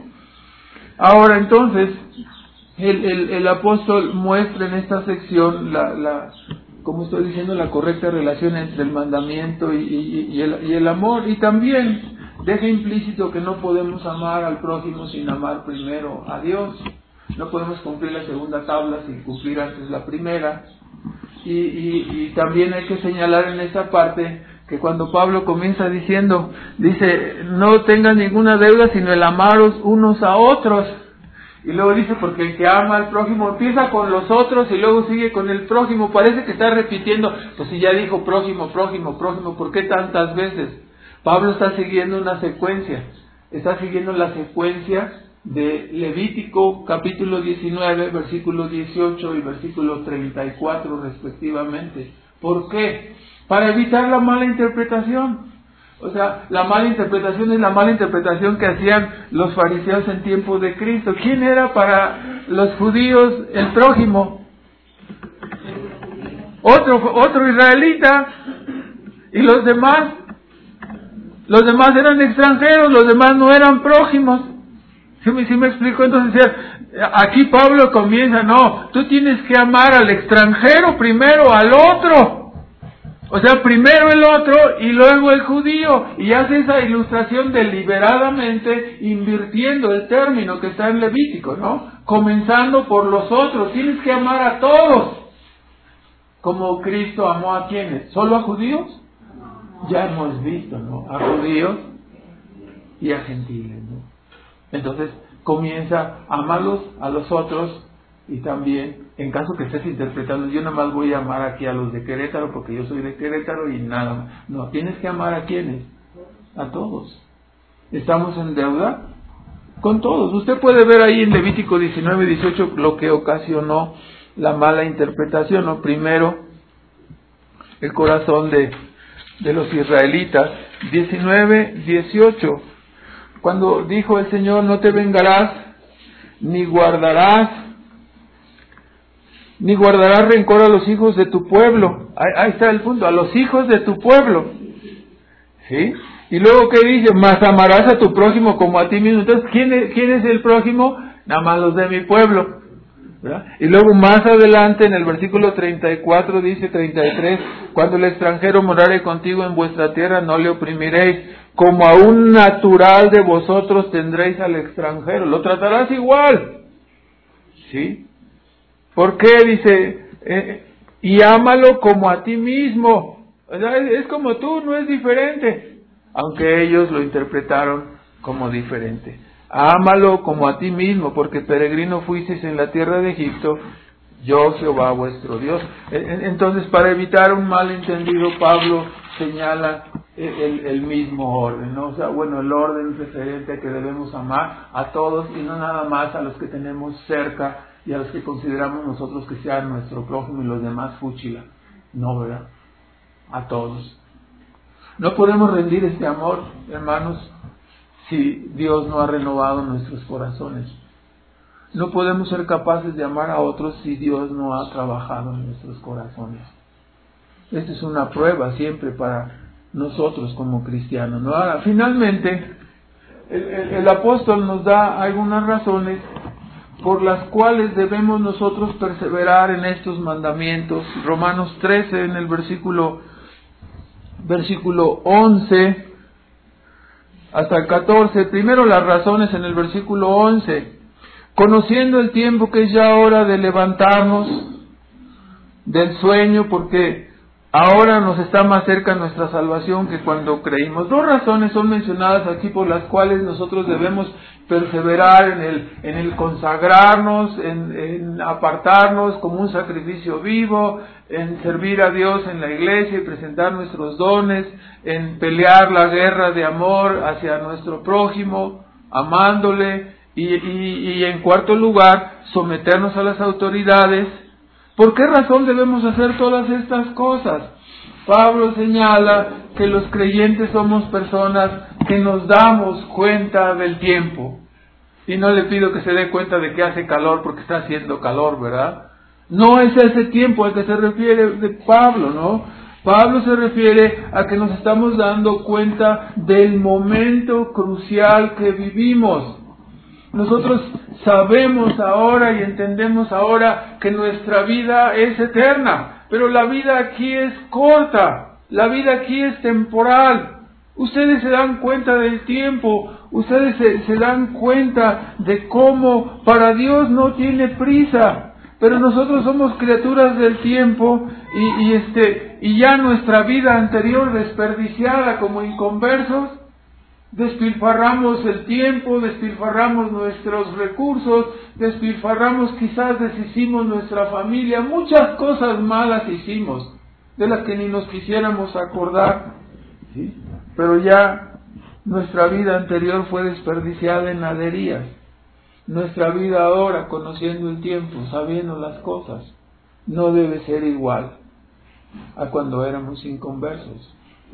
Ahora entonces, el, el, el apóstol muestra en esta sección la, la, como estoy diciendo, la correcta relación entre el mandamiento y, y, y, el, y el amor, y también deja implícito que no podemos amar al prójimo sin amar primero a Dios. No podemos cumplir la segunda tabla sin cumplir antes la primera. Y, y, y también hay que señalar en esa parte que cuando Pablo comienza diciendo, dice, no tengan ninguna deuda sino el amaros unos a otros. Y luego dice, porque el que ama al prójimo empieza con los otros y luego sigue con el prójimo. Parece que está repitiendo, pues si ya dijo prójimo, prójimo, prójimo, ¿por qué tantas veces? Pablo está siguiendo una secuencia, está siguiendo la secuencia de Levítico capítulo diecinueve, versículo dieciocho y versículo treinta y cuatro respectivamente. ¿Por qué? Para evitar la mala interpretación. O sea, la mala interpretación es la mala interpretación que hacían los fariseos en tiempo de Cristo. ¿Quién era para los judíos el prójimo? Otro, otro israelita. Y los demás, los demás eran extranjeros, los demás no eran prójimos. ¿Sí me, sí me explico? Entonces, aquí Pablo comienza, no, tú tienes que amar al extranjero primero, al otro. O sea, primero el otro y luego el judío. Y hace esa ilustración deliberadamente, invirtiendo el término que está en Levítico, ¿no? Comenzando por los otros. Tienes que amar a todos. Como Cristo amó a quienes. ¿Solo a judíos? Ya hemos visto, ¿no? A judíos y a gentiles, ¿no? Entonces comienza a amarlos a los otros. Y también, en caso que estés interpretando, yo nada más voy a amar aquí a los de Querétaro porque yo soy de Querétaro y nada más. No, tienes que amar a quienes, a todos. ¿Estamos en deuda? Con todos. Usted puede ver ahí en Levítico diecinueve, dieciocho lo que ocasionó la mala interpretación, ¿no? Primero, el corazón de, de los israelitas. diecinueve, dieciocho. Cuando dijo el Señor, no te vengarás, ni guardarás, ni guardarás rencor a los hijos de tu pueblo. Ahí, ahí está el punto, a los hijos de tu pueblo. ¿Sí? Y luego, ¿qué dice? Mas amarás a tu prójimo como a ti mismo. Entonces, ¿quién es, quién es el prójimo? Nada más los de mi pueblo. ¿verdad? Y luego más adelante en el versículo treinta y cuatro dice treinta y tres, cuando el extranjero morare contigo en vuestra tierra, no le oprimiréis, como a un natural de vosotros tendréis al extranjero, lo tratarás igual, ¿sí? ¿Por qué? Dice, eh, y ámalo como a ti mismo, o sea, es, es como tú, no es diferente, aunque ellos lo interpretaron como diferente. Ámalo como a ti mismo, porque peregrino fuisteis en la tierra de Egipto, yo Jehová vuestro Dios. Entonces, para evitar un malentendido, Pablo señala el, el mismo orden, ¿no? O sea, bueno, el orden referente a que debemos amar a todos y no nada más a los que tenemos cerca y a los que consideramos nosotros que sean nuestro prójimo y los demás fúchila. No, ¿verdad? A todos. No podemos rendir este amor, hermanos, si Dios no ha renovado nuestros corazones. No podemos ser capaces de amar a otros si Dios no ha trabajado en nuestros corazones. Esta es una prueba siempre para nosotros como cristianos, ¿no? Ahora, finalmente, el, el, el apóstol nos da algunas razones por las cuales debemos nosotros perseverar en estos mandamientos. Romanos trece, en el versículo, versículo once hasta el catorce, primero las razones en el versículo once. Conociendo el tiempo que es ya hora de levantarnos del sueño, porque ahora nos está más cerca nuestra salvación que cuando creímos. Dos razones son mencionadas aquí por las cuales nosotros debemos perseverar en el, en el consagrarnos, en, en apartarnos como un sacrificio vivo, en servir a Dios en la iglesia y presentar nuestros dones, en pelear la guerra de amor hacia nuestro prójimo, amándole, y, y, y en cuarto lugar, someternos a las autoridades. ¿Por qué razón debemos hacer todas estas cosas? Pablo señala que los creyentes somos personas que nos damos cuenta del tiempo. Y no le pido que se dé cuenta de que hace calor porque está haciendo calor, ¿verdad? No es ese tiempo al que se refiere de Pablo, ¿no? Pablo se refiere a que nos estamos dando cuenta del momento crucial que vivimos. Nosotros sabemos ahora y entendemos ahora que nuestra vida es eterna, pero la vida aquí es corta, la vida aquí es temporal. Ustedes se dan cuenta del tiempo, ustedes se, se dan cuenta de cómo para Dios no tiene prisa, pero nosotros somos criaturas del tiempo y, y, este, y ya nuestra vida anterior desperdiciada como inconversos, despilfarramos el tiempo, despilfarramos nuestros recursos, despilfarramos, quizás deshicimos nuestra familia, muchas cosas malas hicimos, de las que ni nos quisiéramos acordar, ¿sí? Pero ya nuestra vida anterior fue desperdiciada en naderías. Nuestra vida ahora, conociendo el tiempo, sabiendo las cosas, no debe ser igual a cuando éramos inconversos,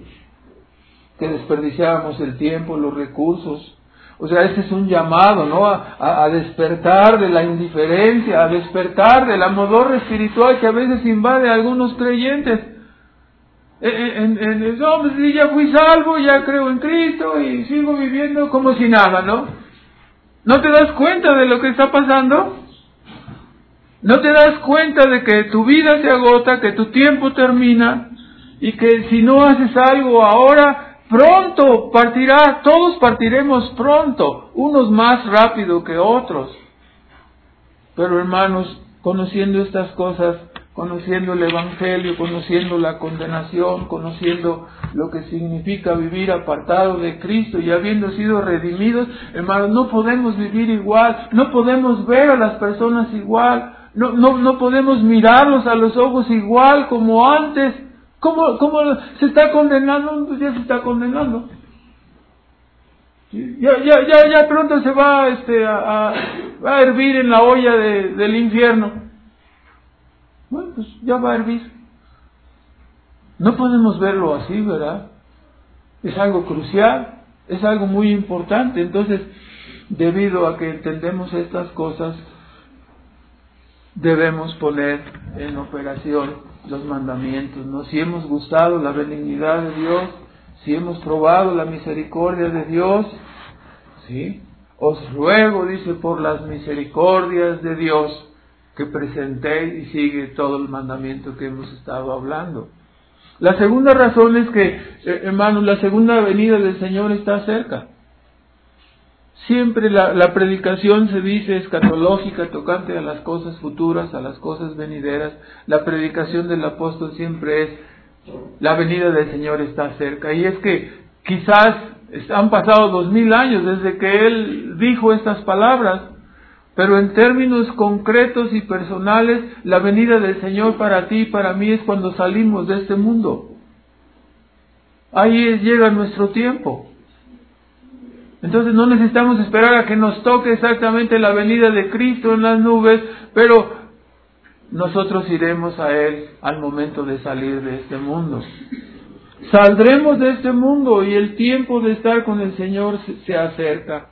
que desperdiciábamos el tiempo, los recursos. O sea, este es un llamado, ¿no? A, a, a despertar de la indiferencia, a despertar del amodorro espiritual que a veces invade a algunos creyentes. En, en, en, no, pues ya fui salvo, ya creo en Cristo y sigo viviendo como si nada, ¿no? ¿No te das cuenta de lo que está pasando? ¿No te das cuenta de que tu vida se agota, que tu tiempo termina y que si no haces algo ahora, pronto partirá, todos partiremos pronto, unos más rápido que otros? Pero hermanos, conociendo estas cosas, conociendo el Evangelio, conociendo la condenación, conociendo lo que significa vivir apartado de Cristo y habiendo sido redimidos, hermanos, no podemos vivir igual, no podemos ver a las personas igual, no, no, no podemos mirarlos a los ojos igual como antes. ¿Cómo, cómo se está condenando? Pues ya se está condenando. Ya, ya, ya, ya pronto se va, este, a, a, va a hervir en la olla de, del infierno. Bueno, pues ya va a hervir. No podemos verlo así, ¿verdad? Es algo crucial, es algo muy importante. Entonces, debido a que entendemos estas cosas, debemos poner en operación los mandamientos, ¿no? Si hemos gustado la benignidad de Dios, si hemos probado la misericordia de Dios, ¿sí? Os ruego, dice, por las misericordias de Dios, que presenté y sigue todo el mandamiento que hemos estado hablando. La segunda razón es que, eh, hermanos, la segunda venida del Señor está cerca. Siempre la, la predicación se dice escatológica, tocante a las cosas futuras, a las cosas venideras. La predicación del apóstol siempre es, la venida del Señor está cerca. Y es que quizás han pasado dos mil años desde que Él dijo estas palabras, pero en términos concretos y personales, la venida del Señor para ti y para mí es cuando salimos de este mundo. Ahí es, llega nuestro tiempo. Entonces no necesitamos esperar a que nos toque exactamente la venida de Cristo en las nubes, pero nosotros iremos a Él al momento de salir de este mundo. Saldremos de este mundo y el tiempo de estar con el Señor se, se acerca.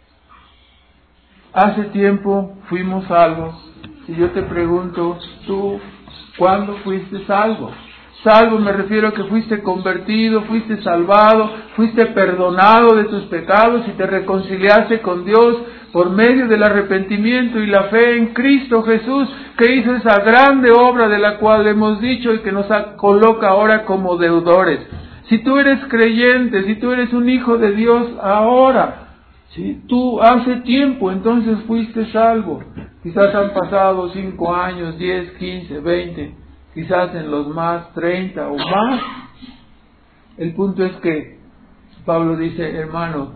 Hace tiempo fuimos salvos. Si yo te pregunto, ¿tú cuándo fuiste salvo? Salvo me refiero a que fuiste convertido, fuiste salvado, fuiste perdonado de tus pecados y te reconciliaste con Dios por medio del arrepentimiento y la fe en Cristo Jesús, que hizo esa grande obra de la cual hemos dicho y que nos coloca ahora como deudores. Si tú eres creyente, si tú eres un hijo de Dios ahora, si tú hace tiempo entonces fuiste salvo. Quizás han pasado cinco años, diez, quince, veinte, quizás en los más treinta o más. El punto es que Pablo dice, hermano,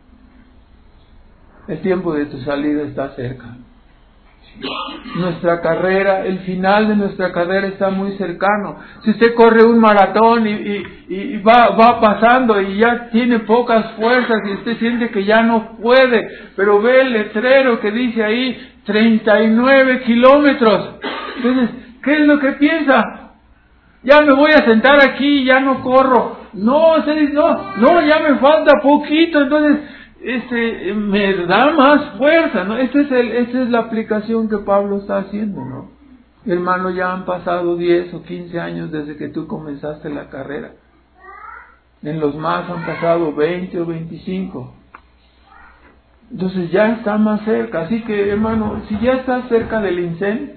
el tiempo de tu salida está cerca. Nuestra carrera, el final de nuestra carrera está muy cercano. Si usted corre un maratón y, y, y va, va pasando y ya tiene pocas fuerzas y usted siente que ya no puede, pero ve el letrero que dice ahí treinta y nueve kilómetros. Entonces, ¿qué es lo que piensa? Ya me voy a sentar aquí, ya no corro. No, usted dice, no, no, ya me falta poquito, entonces este me da más fuerza, ¿no? Esta es el, esta es la aplicación que Pablo está haciendo, ¿no? Hermano, ya han pasado diez o quince años desde que tú comenzaste la carrera. En los más han pasado veinte o veinticinco. Entonces ya está más cerca. Así que, hermano, si ya estás cerca del incendio,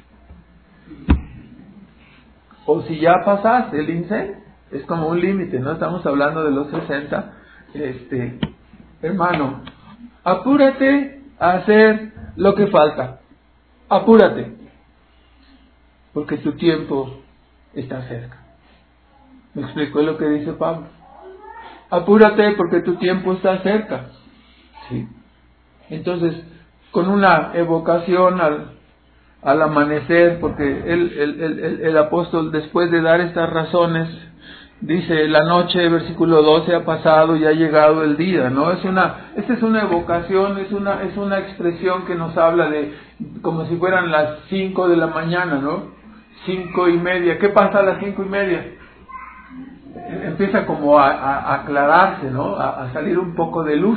o si ya pasaste el incendio, es como un límite, ¿no? Estamos hablando de los sesenta. Este, hermano, apúrate a hacer lo que falta. Apúrate. Porque tu tiempo está cerca. ¿Me explico lo que dice Pablo? Apúrate porque tu tiempo está cerca. Sí. Entonces, con una evocación al, al amanecer, porque el, el, el, el apóstol, después de dar estas razones, dice, la noche, versículo doce, ha pasado y ha llegado el día, ¿no? Es una, esta es una evocación, es una, es una expresión que nos habla de, como si fueran las cinco de la mañana, ¿no? Cinco y media. ¿Qué pasa a las cinco y media? Empieza como a, a, a aclararse, ¿no? A, a salir un poco de luz.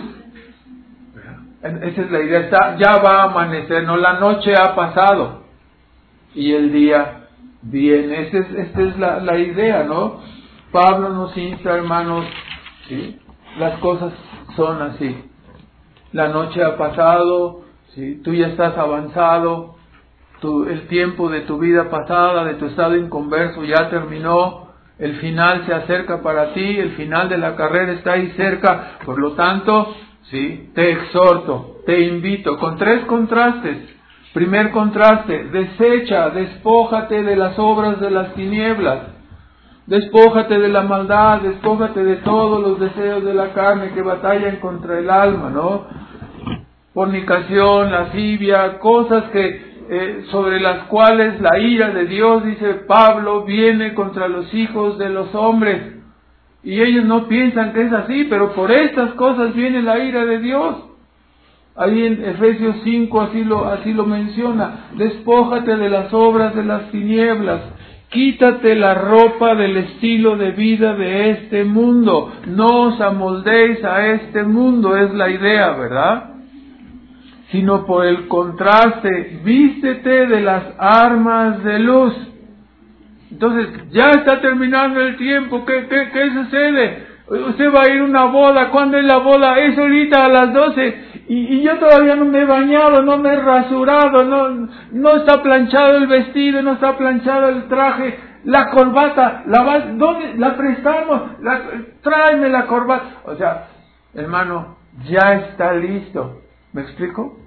Esa es la idea. Está, ya va a amanecer, ¿no? La noche ha pasado y el día viene. Esta es, esta es la, la idea, ¿no? Pablo nos insta, hermanos, ¿sí? Las cosas son así. La noche ha pasado, ¿sí? Tú ya estás avanzado, tu, el tiempo de tu vida pasada, de tu estado inconverso ya terminó, el final se acerca para ti, el final de la carrera está ahí cerca, por lo tanto, ¿sí? Te exhorto, te invito, con tres contrastes. Primer contraste, desecha, despójate de las obras de las tinieblas. Despójate de la maldad, despójate de todos los deseos de la carne que batallan contra el alma, ¿no? Fornicación, lascivia, cosas que eh, sobre las cuales la ira de Dios, dice Pablo, viene contra los hijos de los hombres. Y ellos no piensan que es así, pero por estas cosas viene la ira de Dios. Ahí en Efesios cinco así lo, así lo menciona. Despójate de las obras de las tinieblas. Quítate la ropa del estilo de vida de este mundo. No os amoldéis a este mundo, es la idea, ¿verdad? Sino por el contraste, vístete de las armas de luz. Entonces, ya está terminando el tiempo. ¿Qué, qué, qué sucede? Usted va a ir a una boda. ¿Cuándo es la boda? Es ahorita a las doce. y, y yo todavía no me he bañado, no me he rasurado, no, no está planchado el vestido, no está planchado el traje, la corbata, la vas, ¿dónde la prestamos? La, tráeme la corbata. O sea, hermano, ya está listo. ¿Me explico?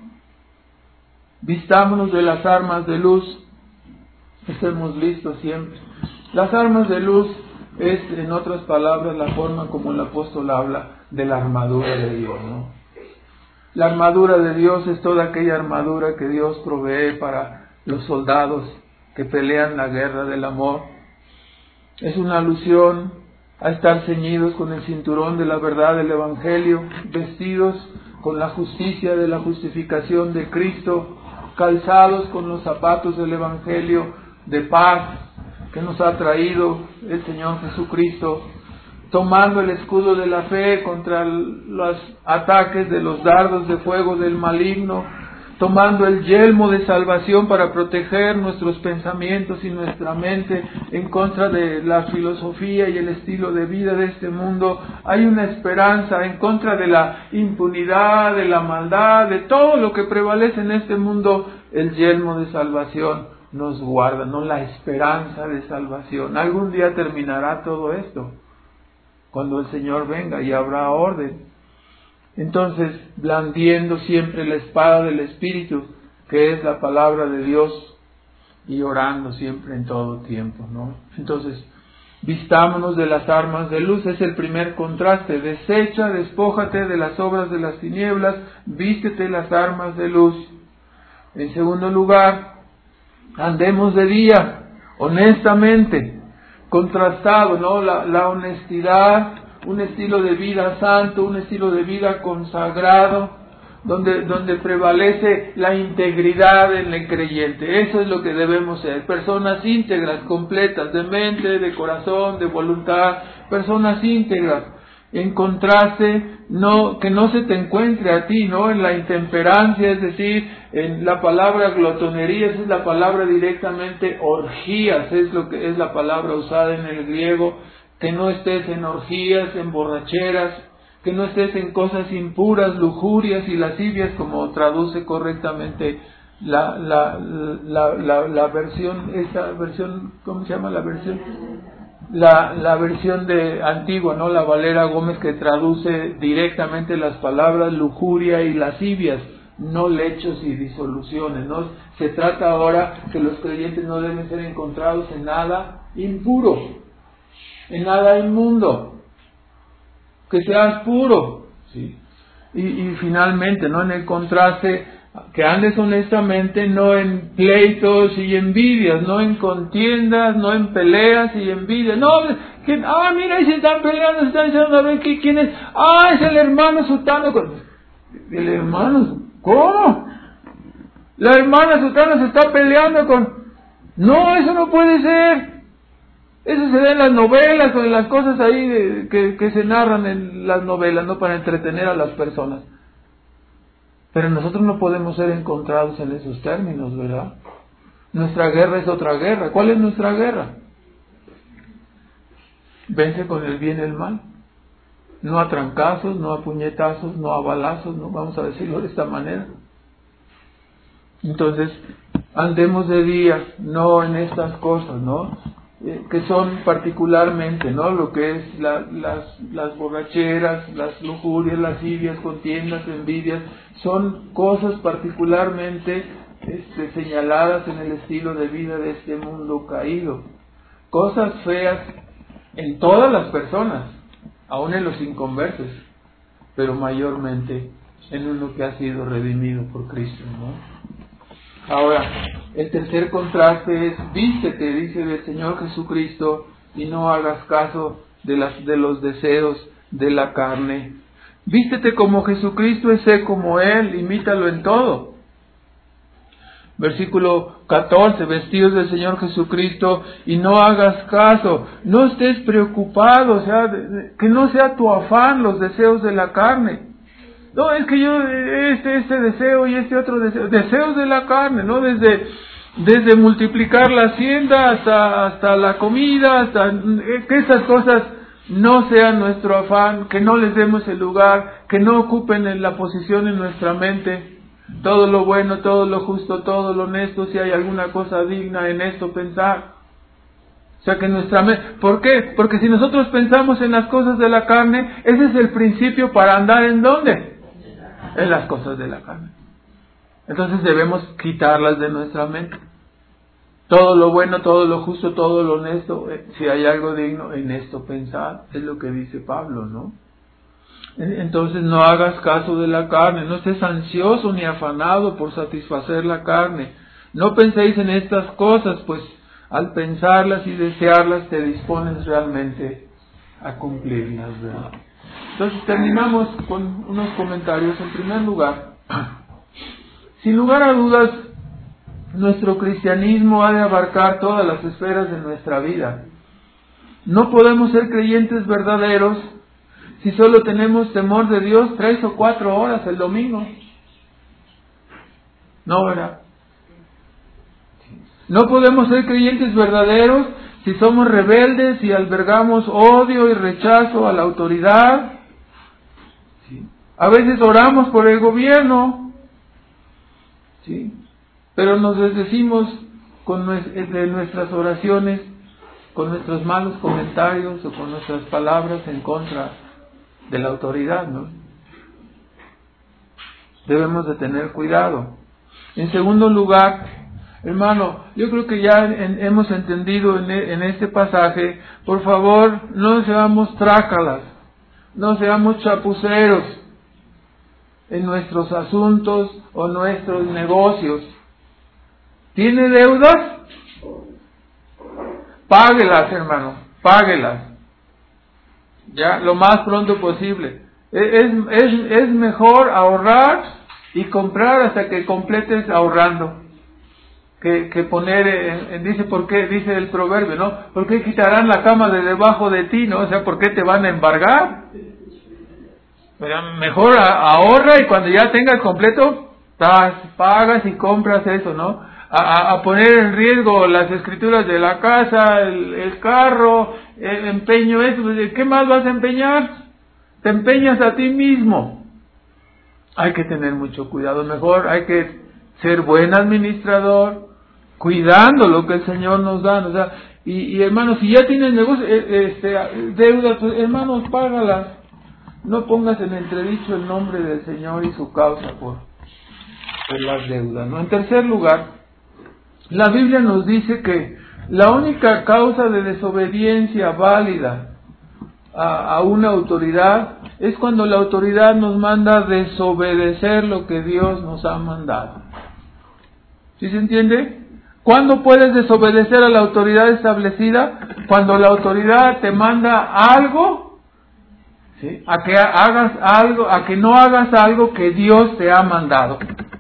Vistámonos de las armas de luz. Estemos listos siempre. Las armas de luz es, en otras palabras, la forma como el apóstol habla de la armadura de Dios, ¿no? La armadura de Dios es toda aquella armadura que Dios provee para los soldados que pelean la guerra del amor. Es una alusión a estar ceñidos con el cinturón de la verdad del Evangelio, vestidos con la justicia de la justificación de Cristo, calzados con los zapatos del Evangelio de paz que nos ha traído el Señor Jesucristo, tomando el escudo de la fe contra los ataques de los dardos de fuego del maligno, tomando el yelmo de salvación para proteger nuestros pensamientos y nuestra mente en contra de la filosofía y el estilo de vida de este mundo. Hay una esperanza en contra de la impunidad, de la maldad, de todo lo que prevalece en este mundo. El yelmo de salvación nos guarda, no la esperanza de salvación. Algún día terminará todo esto, cuando el Señor venga y habrá orden. Entonces, blandiendo siempre la espada del Espíritu, que es la palabra de Dios, y orando siempre en todo tiempo, ¿no? Entonces, vistámonos de las armas de luz, es el primer contraste. Desecha, despójate de las obras de las tinieblas, vístete las armas de luz. En segundo lugar, andemos de día, honestamente, contrastado, ¿no? La, la honestidad, un estilo de vida santo, un estilo de vida consagrado, donde, donde prevalece la integridad en el creyente. Eso es lo que debemos ser, personas íntegras, completas, de mente, de corazón, de voluntad, personas íntegras. En contraste, no, que no se te encuentre a ti, ¿no? En la intemperancia, es decir, en la palabra glotonería, esa es la palabra directamente orgías, es lo que es la palabra usada en el griego. Que no estés en orgías, en borracheras, que no estés en cosas impuras, lujurias y lascivias, como traduce correctamente la, la, la, la, la versión, esta versión, ¿cómo se llama la versión? La, la versión de antigua, ¿no? La Valera Gómez, que traduce directamente las palabras lujuria y lascivias, no lechos y disoluciones, ¿no? Se trata ahora que los creyentes no deben ser encontrados en nada impuro, en nada inmundo, que seas puro, ¿sí? Y, y finalmente, ¿no? En el contraste, que andes honestamente, no en pleitos y envidias, no en contiendas, no en peleas y envidias. No, que, ah, mira, ahí se están peleando, se están diciendo, a ver, ¿quién es? Ah, es el hermano Sutano. El hermano, ¿cómo? La hermana Sutano se está peleando con... No, eso no puede ser. Eso se da en las novelas o en las cosas ahí de, que, que se narran en las novelas, ¿no? Para entretener a las personas. Pero nosotros no podemos ser encontrados en esos términos, ¿verdad? Nuestra guerra es otra guerra. ¿Cuál es nuestra guerra? Vence con el bien y el mal. No a trancazos, no a puñetazos, no a balazos, no, vamos a decirlo de esta manera. Entonces, andemos de día, no en estas cosas, ¿no? Que son particularmente, ¿no? Lo que es la, las, las borracheras, las lujurias, lascivias, contiendas, envidias, son cosas particularmente este, señaladas en el estilo de vida de este mundo caído. Cosas feas en todas las personas, aún en los inconversos, pero mayormente en uno que ha sido redimido por Cristo, ¿no? Ahora, el tercer contraste es, vístete, dice el Señor Jesucristo, y no hagas caso de, las, de los deseos de la carne. Vístete como Jesucristo y sé como Él, imítalo en todo. Versículo catorce, vestidos del Señor Jesucristo y no hagas caso, no estés preocupado, o sea, de, de, que no sea tu afán los deseos de la carne. No, es que yo, este, este deseo y este otro deseo, deseos de la carne, ¿no? Desde, desde multiplicar la hacienda hasta, hasta la comida, hasta que esas cosas no sea nuestro afán, que no les demos el lugar, que no ocupen en la posición en nuestra mente. Todo lo bueno, todo lo justo, todo lo honesto, si hay alguna cosa digna en esto pensar. O sea que nuestra mente, ¿por qué? Porque si nosotros pensamos en las cosas de la carne, ese es el principio para andar ¿en dónde? En las cosas de la carne. Entonces debemos quitarlas de nuestra mente. Todo lo bueno, todo lo justo, todo lo honesto, si hay algo digno, en esto pensar, es lo que dice Pablo, ¿no? Entonces no hagas caso de la carne, no estés ansioso ni afanado por satisfacer la carne. No penséis en estas cosas, pues al pensarlas y desearlas te dispones realmente a cumplirlas, ¿verdad? Entonces terminamos con unos comentarios. En primer lugar, sin lugar a dudas, nuestro cristianismo ha de abarcar todas las esferas de nuestra vida. No podemos ser creyentes verdaderos si solo tenemos temor de Dios tres o cuatro horas el domingo. No, ¿verdad? No podemos ser creyentes verdaderos si somos rebeldes y albergamos odio y rechazo a la autoridad. ¿Sí? A veces oramos por el gobierno, ¿sí? Pero nos desdecimos con de nuestras oraciones, con nuestros malos comentarios o con nuestras palabras en contra de la autoridad, ¿no? Debemos de tener cuidado. En segundo lugar, hermano, yo creo que ya en, hemos entendido en, en este pasaje, por favor, no seamos trácalas, no seamos chapuceros en nuestros asuntos o nuestros negocios. ¿Tiene deudas? Páguelas, hermano, páguelas. Ya, lo más pronto posible. Es, es, es mejor ahorrar y comprar hasta que completes ahorrando. Que, que poner, en, en, dice, ¿por qué? Dice el proverbio, ¿no? ¿Por qué quitarán la cama de debajo de ti, no? O sea, ¿por qué te van a embargar? Pero mejor ahorra y cuando ya tengas completo, tas, pagas y compras eso, ¿no? A, a poner en riesgo las escrituras de la casa, el, el carro, el empeño, eso. ¿Qué más vas a empeñar? Te empeñas a ti mismo. Hay que tener mucho cuidado. Mejor hay que ser buen administrador, cuidando lo que el Señor nos da. O sea, y, y hermanos, si ya tienes negocio, este, deudas, pues, hermanos, págalas. No pongas en entredicho el nombre del Señor y su causa por, por las deudas, ¿no? En tercer lugar, la Biblia nos dice que la única causa de desobediencia válida a, a una autoridad es cuando la autoridad nos manda desobedecer lo que Dios nos ha mandado. ¿Sí se entiende? ¿Cuándo puedes desobedecer a la autoridad establecida? Cuando la autoridad te manda algo, ¿sí?, a que hagas algo, a que no hagas algo que Dios te ha mandado.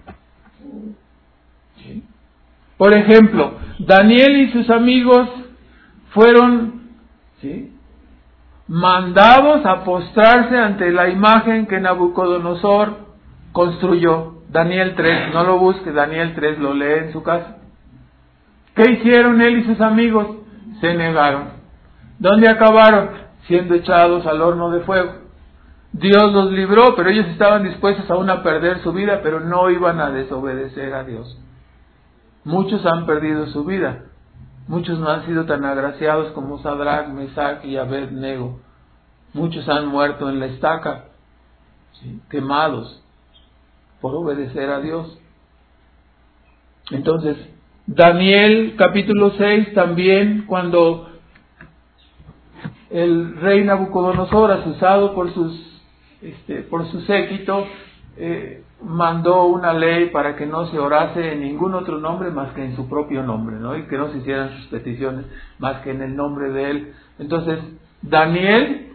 Por ejemplo, Daniel y sus amigos fueron, ¿sí?, mandados a postrarse ante la imagen que Nabucodonosor construyó. Daniel tres, no lo busque, Daniel tres, lo lee en su casa. ¿Qué hicieron él y sus amigos? Se negaron. ¿Dónde acabaron? Siendo echados al horno de fuego. Dios los libró, pero ellos estaban dispuestos aún a perder su vida, pero no iban a desobedecer a Dios. Muchos han perdido su vida. Muchos no han sido tan agraciados como Sadrach, Mesach y Abed-nego. Muchos han muerto en la estaca, ¿sí?, quemados por obedecer a Dios. Entonces, Daniel capítulo seis también, cuando el rey Nabucodonosor, asusado por sus este, por su séquito, eh, mandó una ley para que no se orase en ningún otro nombre más que en su propio nombre, ¿no? Y que no se hicieran sus peticiones más que en el nombre de él. Entonces, Daniel,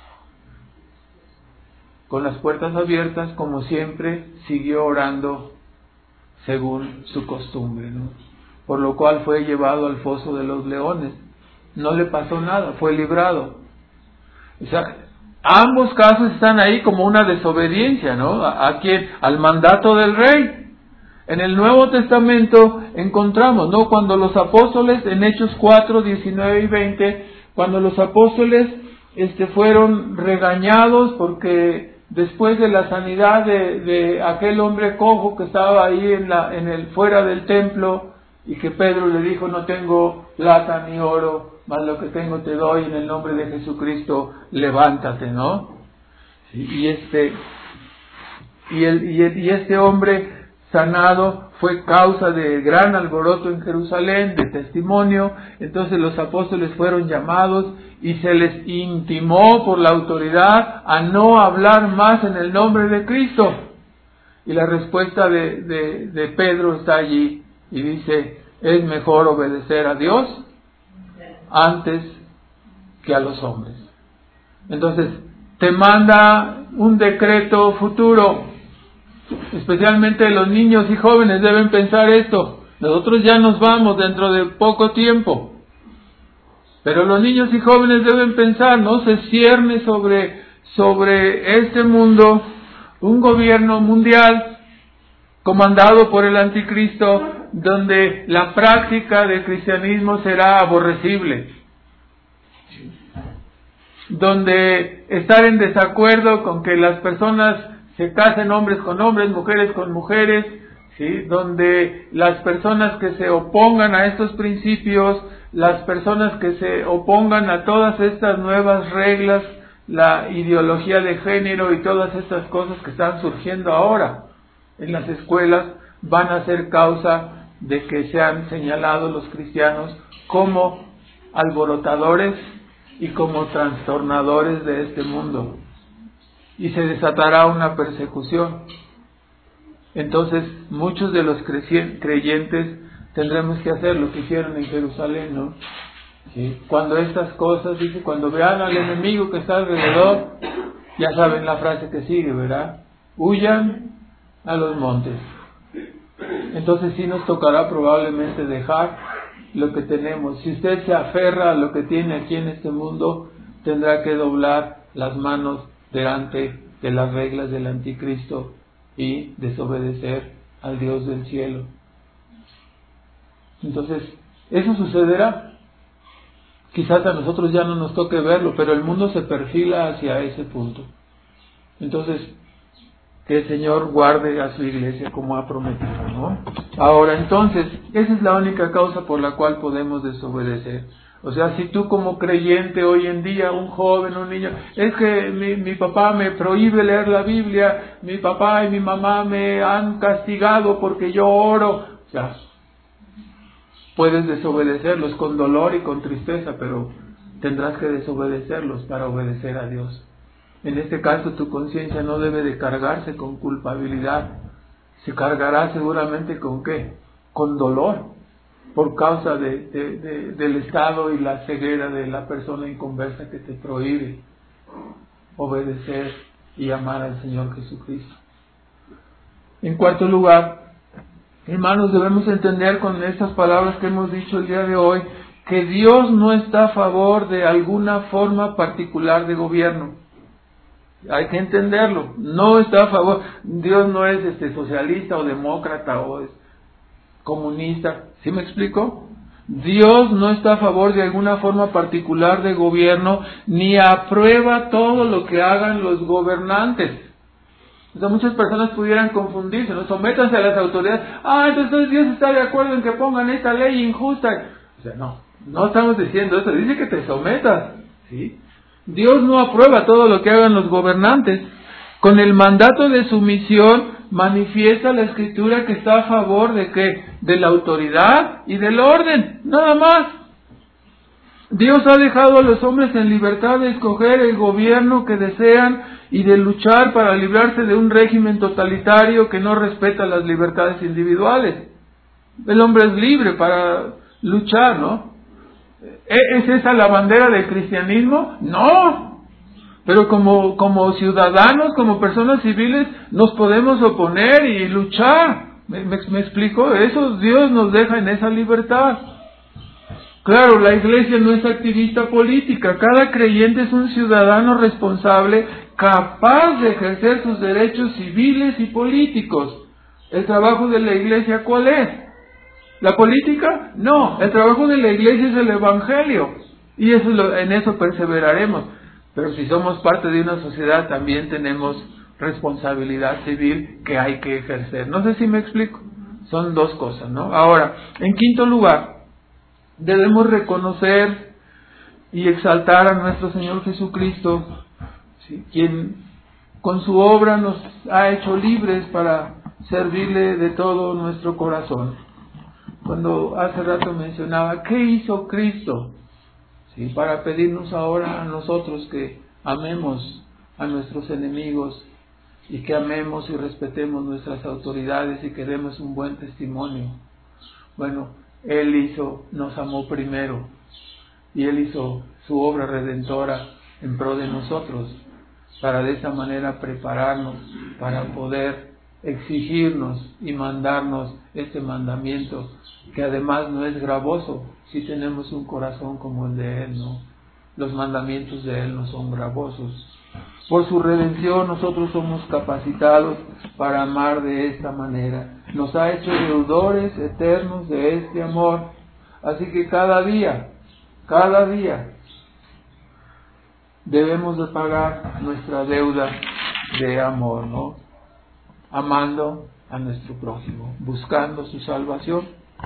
con las puertas abiertas, como siempre, siguió orando según su costumbre, ¿no? Por lo cual fue llevado al foso de los leones. No le pasó nada, fue librado. O sea, ambos casos están ahí como una desobediencia, ¿no? ¿A, a quién? Al mandato del rey. En el Nuevo Testamento encontramos, ¿no?, cuando los apóstoles, en Hechos cuatro, diecinueve y veinte, cuando los apóstoles este, fueron regañados porque después de la sanidad de, de aquel hombre cojo que estaba ahí en la, en el, fuera del templo, y que Pedro le dijo: no tengo plata ni oro, mas lo que tengo te doy, en el nombre de Jesucristo, levántate, ¿no? Y este, y el, y el, y este hombre sanado fue causa de gran alboroto en Jerusalén, de testimonio. Entonces los apóstoles fueron llamados y se les intimó por la autoridad a no hablar más en el nombre de Cristo. Y la respuesta de, de, de Pedro está allí y dice: es mejor obedecer a Dios antes que a los hombres. Entonces te manda un decreto futuro. Especialmente los niños y jóvenes deben pensar esto. Nosotros ya nos vamos dentro de poco tiempo, pero los niños y jóvenes deben pensar, no se cierne sobre, sobre este mundo un gobierno mundial comandado por el anticristo, donde la práctica del cristianismo será aborrecible, donde estar en desacuerdo con que las personas se casen hombres con hombres, mujeres con mujeres, ¿sí? Donde las personas que se opongan a estos principios, las personas que se opongan a todas estas nuevas reglas, la ideología de género y todas estas cosas que están surgiendo ahora en las escuelas, van a ser causa de que sean señalados los cristianos como alborotadores y como trastornadores de este mundo. Y se desatará una persecución. Entonces muchos de los creyentes tendremos que hacer lo que hicieron en Jerusalén, ¿no? ¿Sí? Cuando estas cosas, dice, cuando vean al enemigo que está alrededor, ya saben la frase que sigue, ¿verdad? Huyan a los montes. Entonces sí nos tocará probablemente dejar lo que tenemos. Si usted se aferra a lo que tiene aquí en este mundo, tendrá que doblar las manos delante de las reglas del anticristo y desobedecer al Dios del cielo. Entonces, eso sucederá. Quizás a nosotros ya no nos toque verlo, pero el mundo se perfila hacia ese punto. Entonces, que el Señor guarde a su iglesia como ha prometido, ¿no? Ahora, entonces, esa es la única causa por la cual podemos desobedecer. O sea, si tú como creyente hoy en día, un joven, un niño, es que mi, mi papá me prohíbe leer la Biblia, mi papá y mi mamá me han castigado porque yo oro, o sea, puedes desobedecerlos con dolor y con tristeza, pero tendrás que desobedecerlos para obedecer a Dios. En este caso tu conciencia no debe de cargarse con culpabilidad, se cargará seguramente con ¿qué? Con dolor, por causa de, de, de, del estado y la ceguera de la persona inconversa que te prohíbe obedecer y amar al Señor Jesucristo. En cuarto lugar, hermanos, debemos entender con estas palabras que hemos dicho el día de hoy, que Dios no está a favor de alguna forma particular de gobierno. Hay que entenderlo, no está a favor. Dios no es este socialista o demócrata o es comunista. ¿Sí me explico? Dios no está a favor de alguna forma particular de gobierno, ni aprueba todo lo que hagan los gobernantes. O sea, muchas personas pudieran confundirse, ¿no? Sométanse a las autoridades. Ah, entonces Dios está de acuerdo en que pongan esta ley injusta. O sea, no, no estamos diciendo eso, dice que te sometas, ¿sí? Dios no aprueba todo lo que hagan los gobernantes. Con el mandato de sumisión manifiesta la Escritura que está a favor de ¿qué? De la autoridad y del orden, nada más. Dios ha dejado a los hombres en libertad de escoger el gobierno que desean y de luchar para librarse de un régimen totalitario que no respeta las libertades individuales. El hombre es libre para luchar, ¿no? ¿Es esa la bandera del cristianismo? No. Pero como, como ciudadanos, como personas civiles, nos podemos oponer y luchar. ¿Me, me, me explico? Eso Dios nos deja en esa libertad. Claro, la iglesia no es activista política. Cada creyente es un ciudadano responsable, capaz de ejercer sus derechos civiles y políticos. ¿El trabajo de la iglesia cuál es? ¿La política? No, el trabajo de la iglesia es el evangelio. Y eso lo, en eso perseveraremos. Pero si somos parte de una sociedad, también tenemos responsabilidad civil que hay que ejercer. No sé si me explico. Son dos cosas, ¿no? Ahora, en quinto lugar, debemos reconocer y exaltar a nuestro Señor Jesucristo, ¿sí?, quien con su obra nos ha hecho libres para servirle de todo nuestro corazón. Cuando hace rato mencionaba, ¿qué hizo Cristo? ¿Sí?, para pedirnos ahora a nosotros que amemos a nuestros enemigos y que amemos y respetemos nuestras autoridades y que demos un buen testimonio. Bueno, Él hizo, nos amó primero y Él hizo su obra redentora en pro de nosotros, para de esa manera prepararnos para poder exigirnos y mandarnos este mandamiento, que además no es gravoso si tenemos un corazón como el de Él, ¿no? Los mandamientos de Él no son gravosos. Por su redención nosotros somos capacitados para amar de esta manera. Nos ha hecho deudores eternos de este amor. Así que cada día, cada día, debemos de pagar nuestra deuda de amor, ¿no? Amando a nuestro prójimo, buscando su salvación.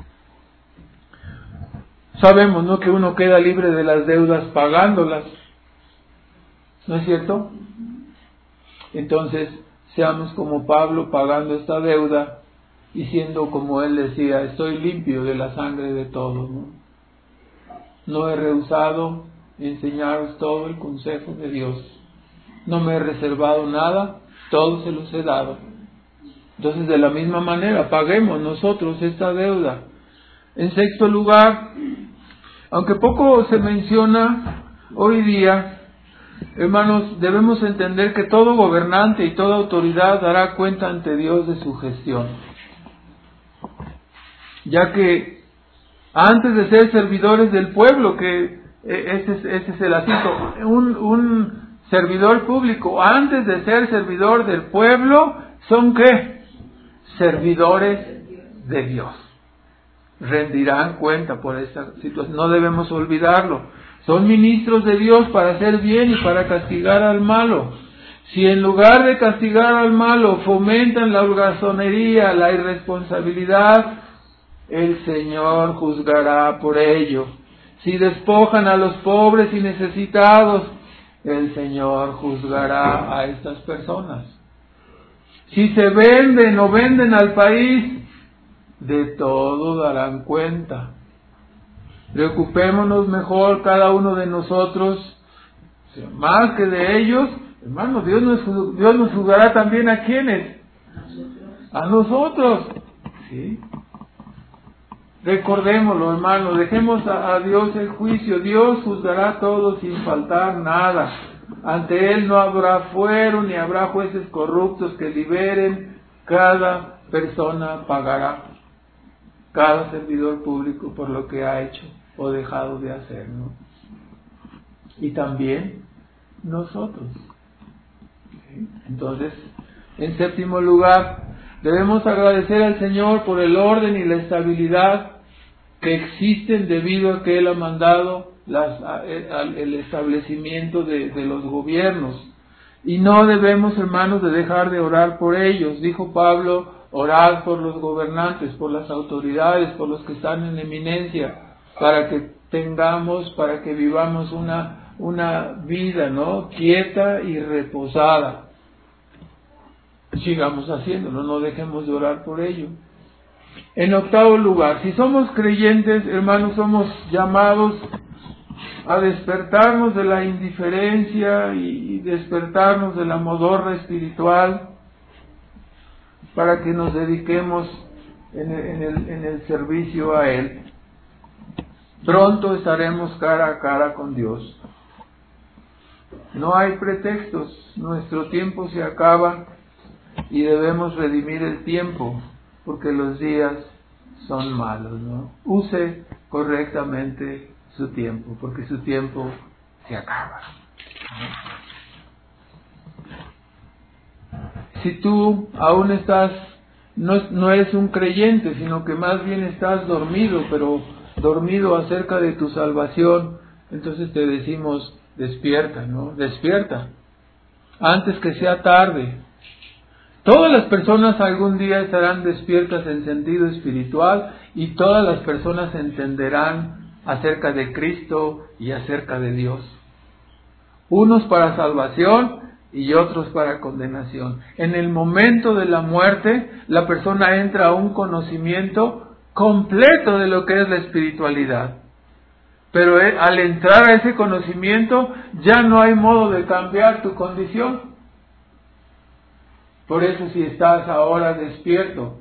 Sabemos, ¿no?, que uno queda libre de las deudas pagándolas, ¿no es cierto? Entonces, seamos como Pablo pagando esta deuda y siendo como él decía, estoy limpio de la sangre de todos, ¿no? No he rehusado enseñaros todo el consejo de Dios. No me he reservado nada, todo se los he dado. Entonces, de la misma manera, paguemos nosotros esta deuda. En sexto lugar, aunque poco se menciona hoy día, hermanos, debemos entender que todo gobernante y toda autoridad dará cuenta ante Dios de su gestión. Ya que antes de ser servidores del pueblo, que ese es, ese es el asunto, un, un servidor público, antes de ser servidor del pueblo, ¿son qué? Servidores de Dios. Rendirán cuenta por esta situación, no debemos olvidarlo. Son ministros de Dios para hacer bien y para castigar al malo. Si en lugar de castigar al malo fomentan la holgazanería, la irresponsabilidad, el Señor juzgará por ello. Si despojan a los pobres y necesitados, el Señor juzgará a estas personas. Si se venden o venden al país, de todo darán cuenta. Preocupémonos mejor cada uno de nosotros, más que de ellos. Hermanos, Dios nos, Dios nos juzgará también a quienes, a nosotros, ¿sí? Recordémoslo, hermanos, dejemos a, a Dios el juicio. Dios juzgará todo sin faltar nada. Ante Él no habrá fuero ni habrá jueces corruptos que liberen. Cada persona pagará, cada servidor público, por lo que ha hecho o dejado de hacer, ¿no? Y también nosotros. ¿Sí? Entonces, en séptimo lugar, debemos agradecer al Señor por el orden y la estabilidad que existen debido a que Él ha mandado las, el establecimiento de, de los gobiernos. Y no debemos, hermanos, de dejar de orar por ellos. Dijo Pablo, orad por los gobernantes, por las autoridades, por los que están en eminencia, para que tengamos, para que vivamos una, una vida, ¿no?, quieta y reposada. Sigamos haciéndolo, no dejemos de orar por ello. En octavo lugar, si somos creyentes, hermanos, somos llamados a despertarnos de la indiferencia y despertarnos de la modorra espiritual para que nos dediquemos en el, en el, en el servicio a Él. Pronto estaremos cara a cara con Dios. No hay pretextos, nuestro tiempo se acaba y debemos redimir el tiempo, porque los días son malos, ¿no? Use correctamente su tiempo, porque su tiempo se acaba. Si tú aún estás, no, no eres un creyente, sino que más bien estás dormido, pero dormido acerca de tu salvación, entonces te decimos, despierta, ¿no? Despierta, antes que sea tarde. Todas las personas algún día estarán despiertas en sentido espiritual y todas las personas entenderán acerca de Cristo y acerca de Dios. Unos para salvación y otros para condenación. En el momento de la muerte, la persona entra a un conocimiento completo de lo que es la espiritualidad. Pero al entrar a ese conocimiento, ya no hay modo de cambiar tu condición. Por eso, si estás ahora despierto,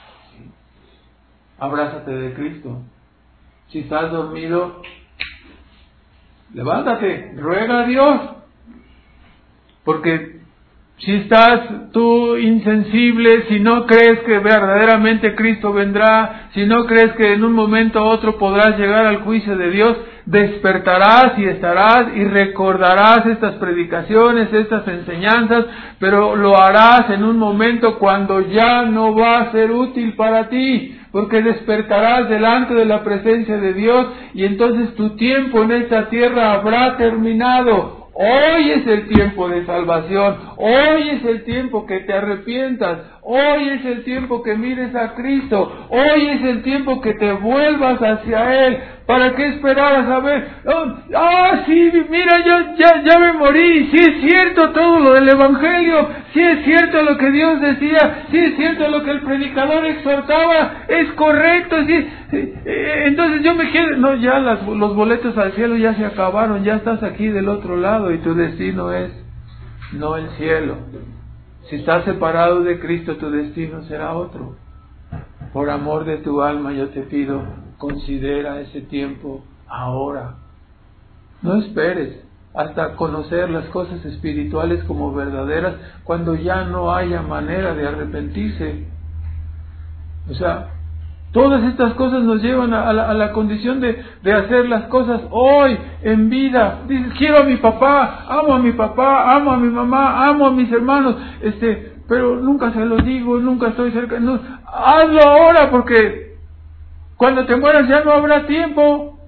abrázate de Cristo. Si estás dormido, levántate, ruega a Dios. Porque si estás tú insensible, si no crees que verdaderamente Cristo vendrá, si no crees que en un momento u otro podrás llegar al juicio de Dios, despertarás y estarás y recordarás estas predicaciones, estas enseñanzas, pero lo harás en un momento cuando ya no va a ser útil para ti, porque despertarás delante de la presencia de Dios y entonces tu tiempo en esta tierra habrá terminado. Hoy es el tiempo de salvación, hoy es el tiempo que te arrepientas, hoy es el tiempo que mires a Cristo, hoy es el tiempo que te vuelvas hacia Él. ¿Para qué esperar a saber? Oh, ah, sí, mira, yo ya, ya me morí, sí es cierto todo lo del Evangelio, sí es cierto lo que Dios decía, sí es cierto lo que el predicador exhortaba, es correcto, sí. Entonces yo me quedo, no, ya las, los boletos al cielo ya se acabaron, ya estás aquí del otro lado y tu destino es no el cielo. Si estás separado de Cristo, tu destino será otro. Por amor de tu alma yo te pido, considera ese tiempo ahora. No esperes hasta conocer las cosas espirituales como verdaderas cuando ya no haya manera de arrepentirse. O sea, todas estas cosas nos llevan a la, a la condición de, de hacer las cosas hoy, en vida. Dices, quiero a mi papá, amo a mi papá, amo a mi mamá, amo a mis hermanos, este, pero nunca se lo digo, nunca estoy cerca. No, hazlo ahora porque cuando te mueras ya no habrá tiempo.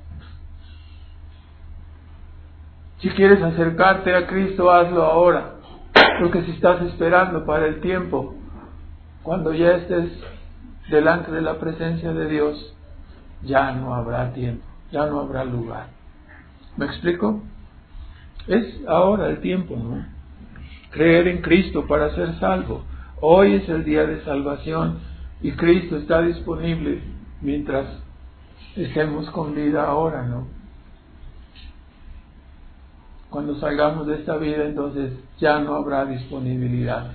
Si quieres acercarte a Cristo, hazlo ahora, porque si estás esperando para el tiempo, cuando ya estés delante de la presencia de Dios, ya no habrá tiempo, ya no habrá lugar. ¿Me explico? Es ahora el tiempo, ¿no? Creer en Cristo para ser salvo. Hoy es el día de salvación y Cristo está disponible mientras estemos con vida ahora, ¿no? Cuando salgamos de esta vida, entonces ya no habrá disponibilidad.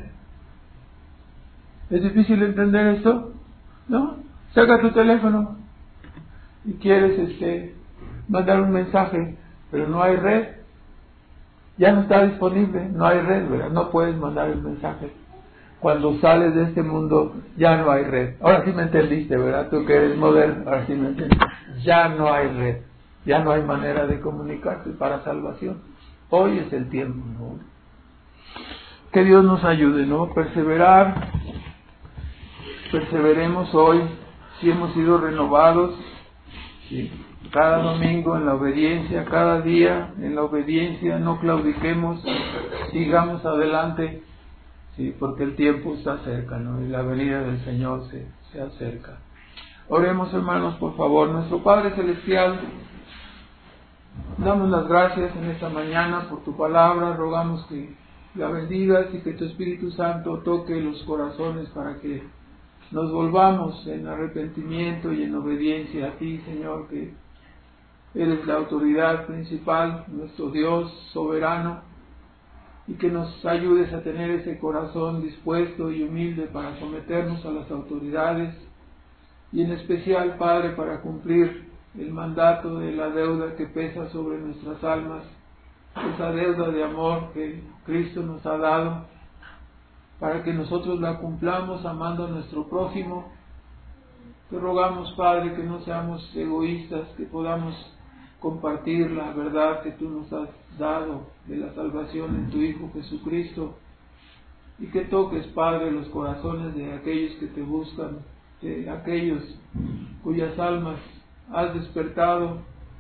¿Es difícil entender esto? ¿No? Saca tu teléfono y quieres este, mandar un mensaje, pero no hay red. Ya no está disponible, no hay red, ¿verdad? No puedes mandar el mensaje. Cuando sales de este mundo, ya no hay red. Ahora sí me entendiste, ¿verdad? Tú que eres moderno, ahora sí me entiendes. Ya no hay red. Ya no hay manera de comunicarse para salvación. Hoy es el tiempo, ¿no? Que Dios nos ayude, ¿no? Perseverar. Perseveremos hoy, si hemos sido renovados, ¿sí? Cada domingo en la obediencia, cada día en la obediencia, no claudiquemos, sigamos adelante, ¿sí? Porque el tiempo está cerca, ¿no? Y la venida del Señor se, se acerca. Oremos, hermanos, por favor. Nuestro Padre Celestial, damos las gracias en esta mañana por tu palabra, rogamos que la bendigas y que tu Espíritu Santo toque los corazones para que nos volvamos en arrepentimiento y en obediencia a ti, Señor, que eres la autoridad principal, nuestro Dios soberano, y que nos ayudes a tener ese corazón dispuesto y humilde para someternos a las autoridades, y en especial, Padre, para cumplir el mandato de la deuda que pesa sobre nuestras almas, esa deuda de amor que Cristo nos ha dado, para que nosotros la cumplamos amando a nuestro prójimo. Te rogamos, Padre, que no seamos egoístas, que podamos compartir la verdad que tú nos has dado de la salvación en tu Hijo Jesucristo, y que toques, Padre, los corazones de aquellos que te buscan, de aquellos cuyas almas has despertado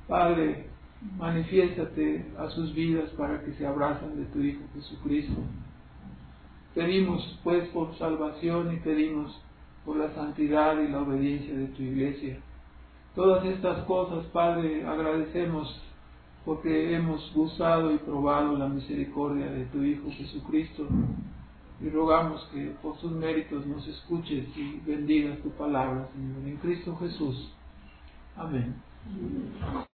Padre, manifiéstate a sus vidas para que se abracen de tu Hijo Jesucristo. Pedimos pues por salvación y pedimos por la santidad y la obediencia de tu iglesia. Todas estas cosas, Padre, agradecemos porque hemos gustado y probado la misericordia de tu Hijo Jesucristo, y rogamos que por sus méritos nos escuches y bendigas tu palabra, Señor, en Cristo Jesús. Amén.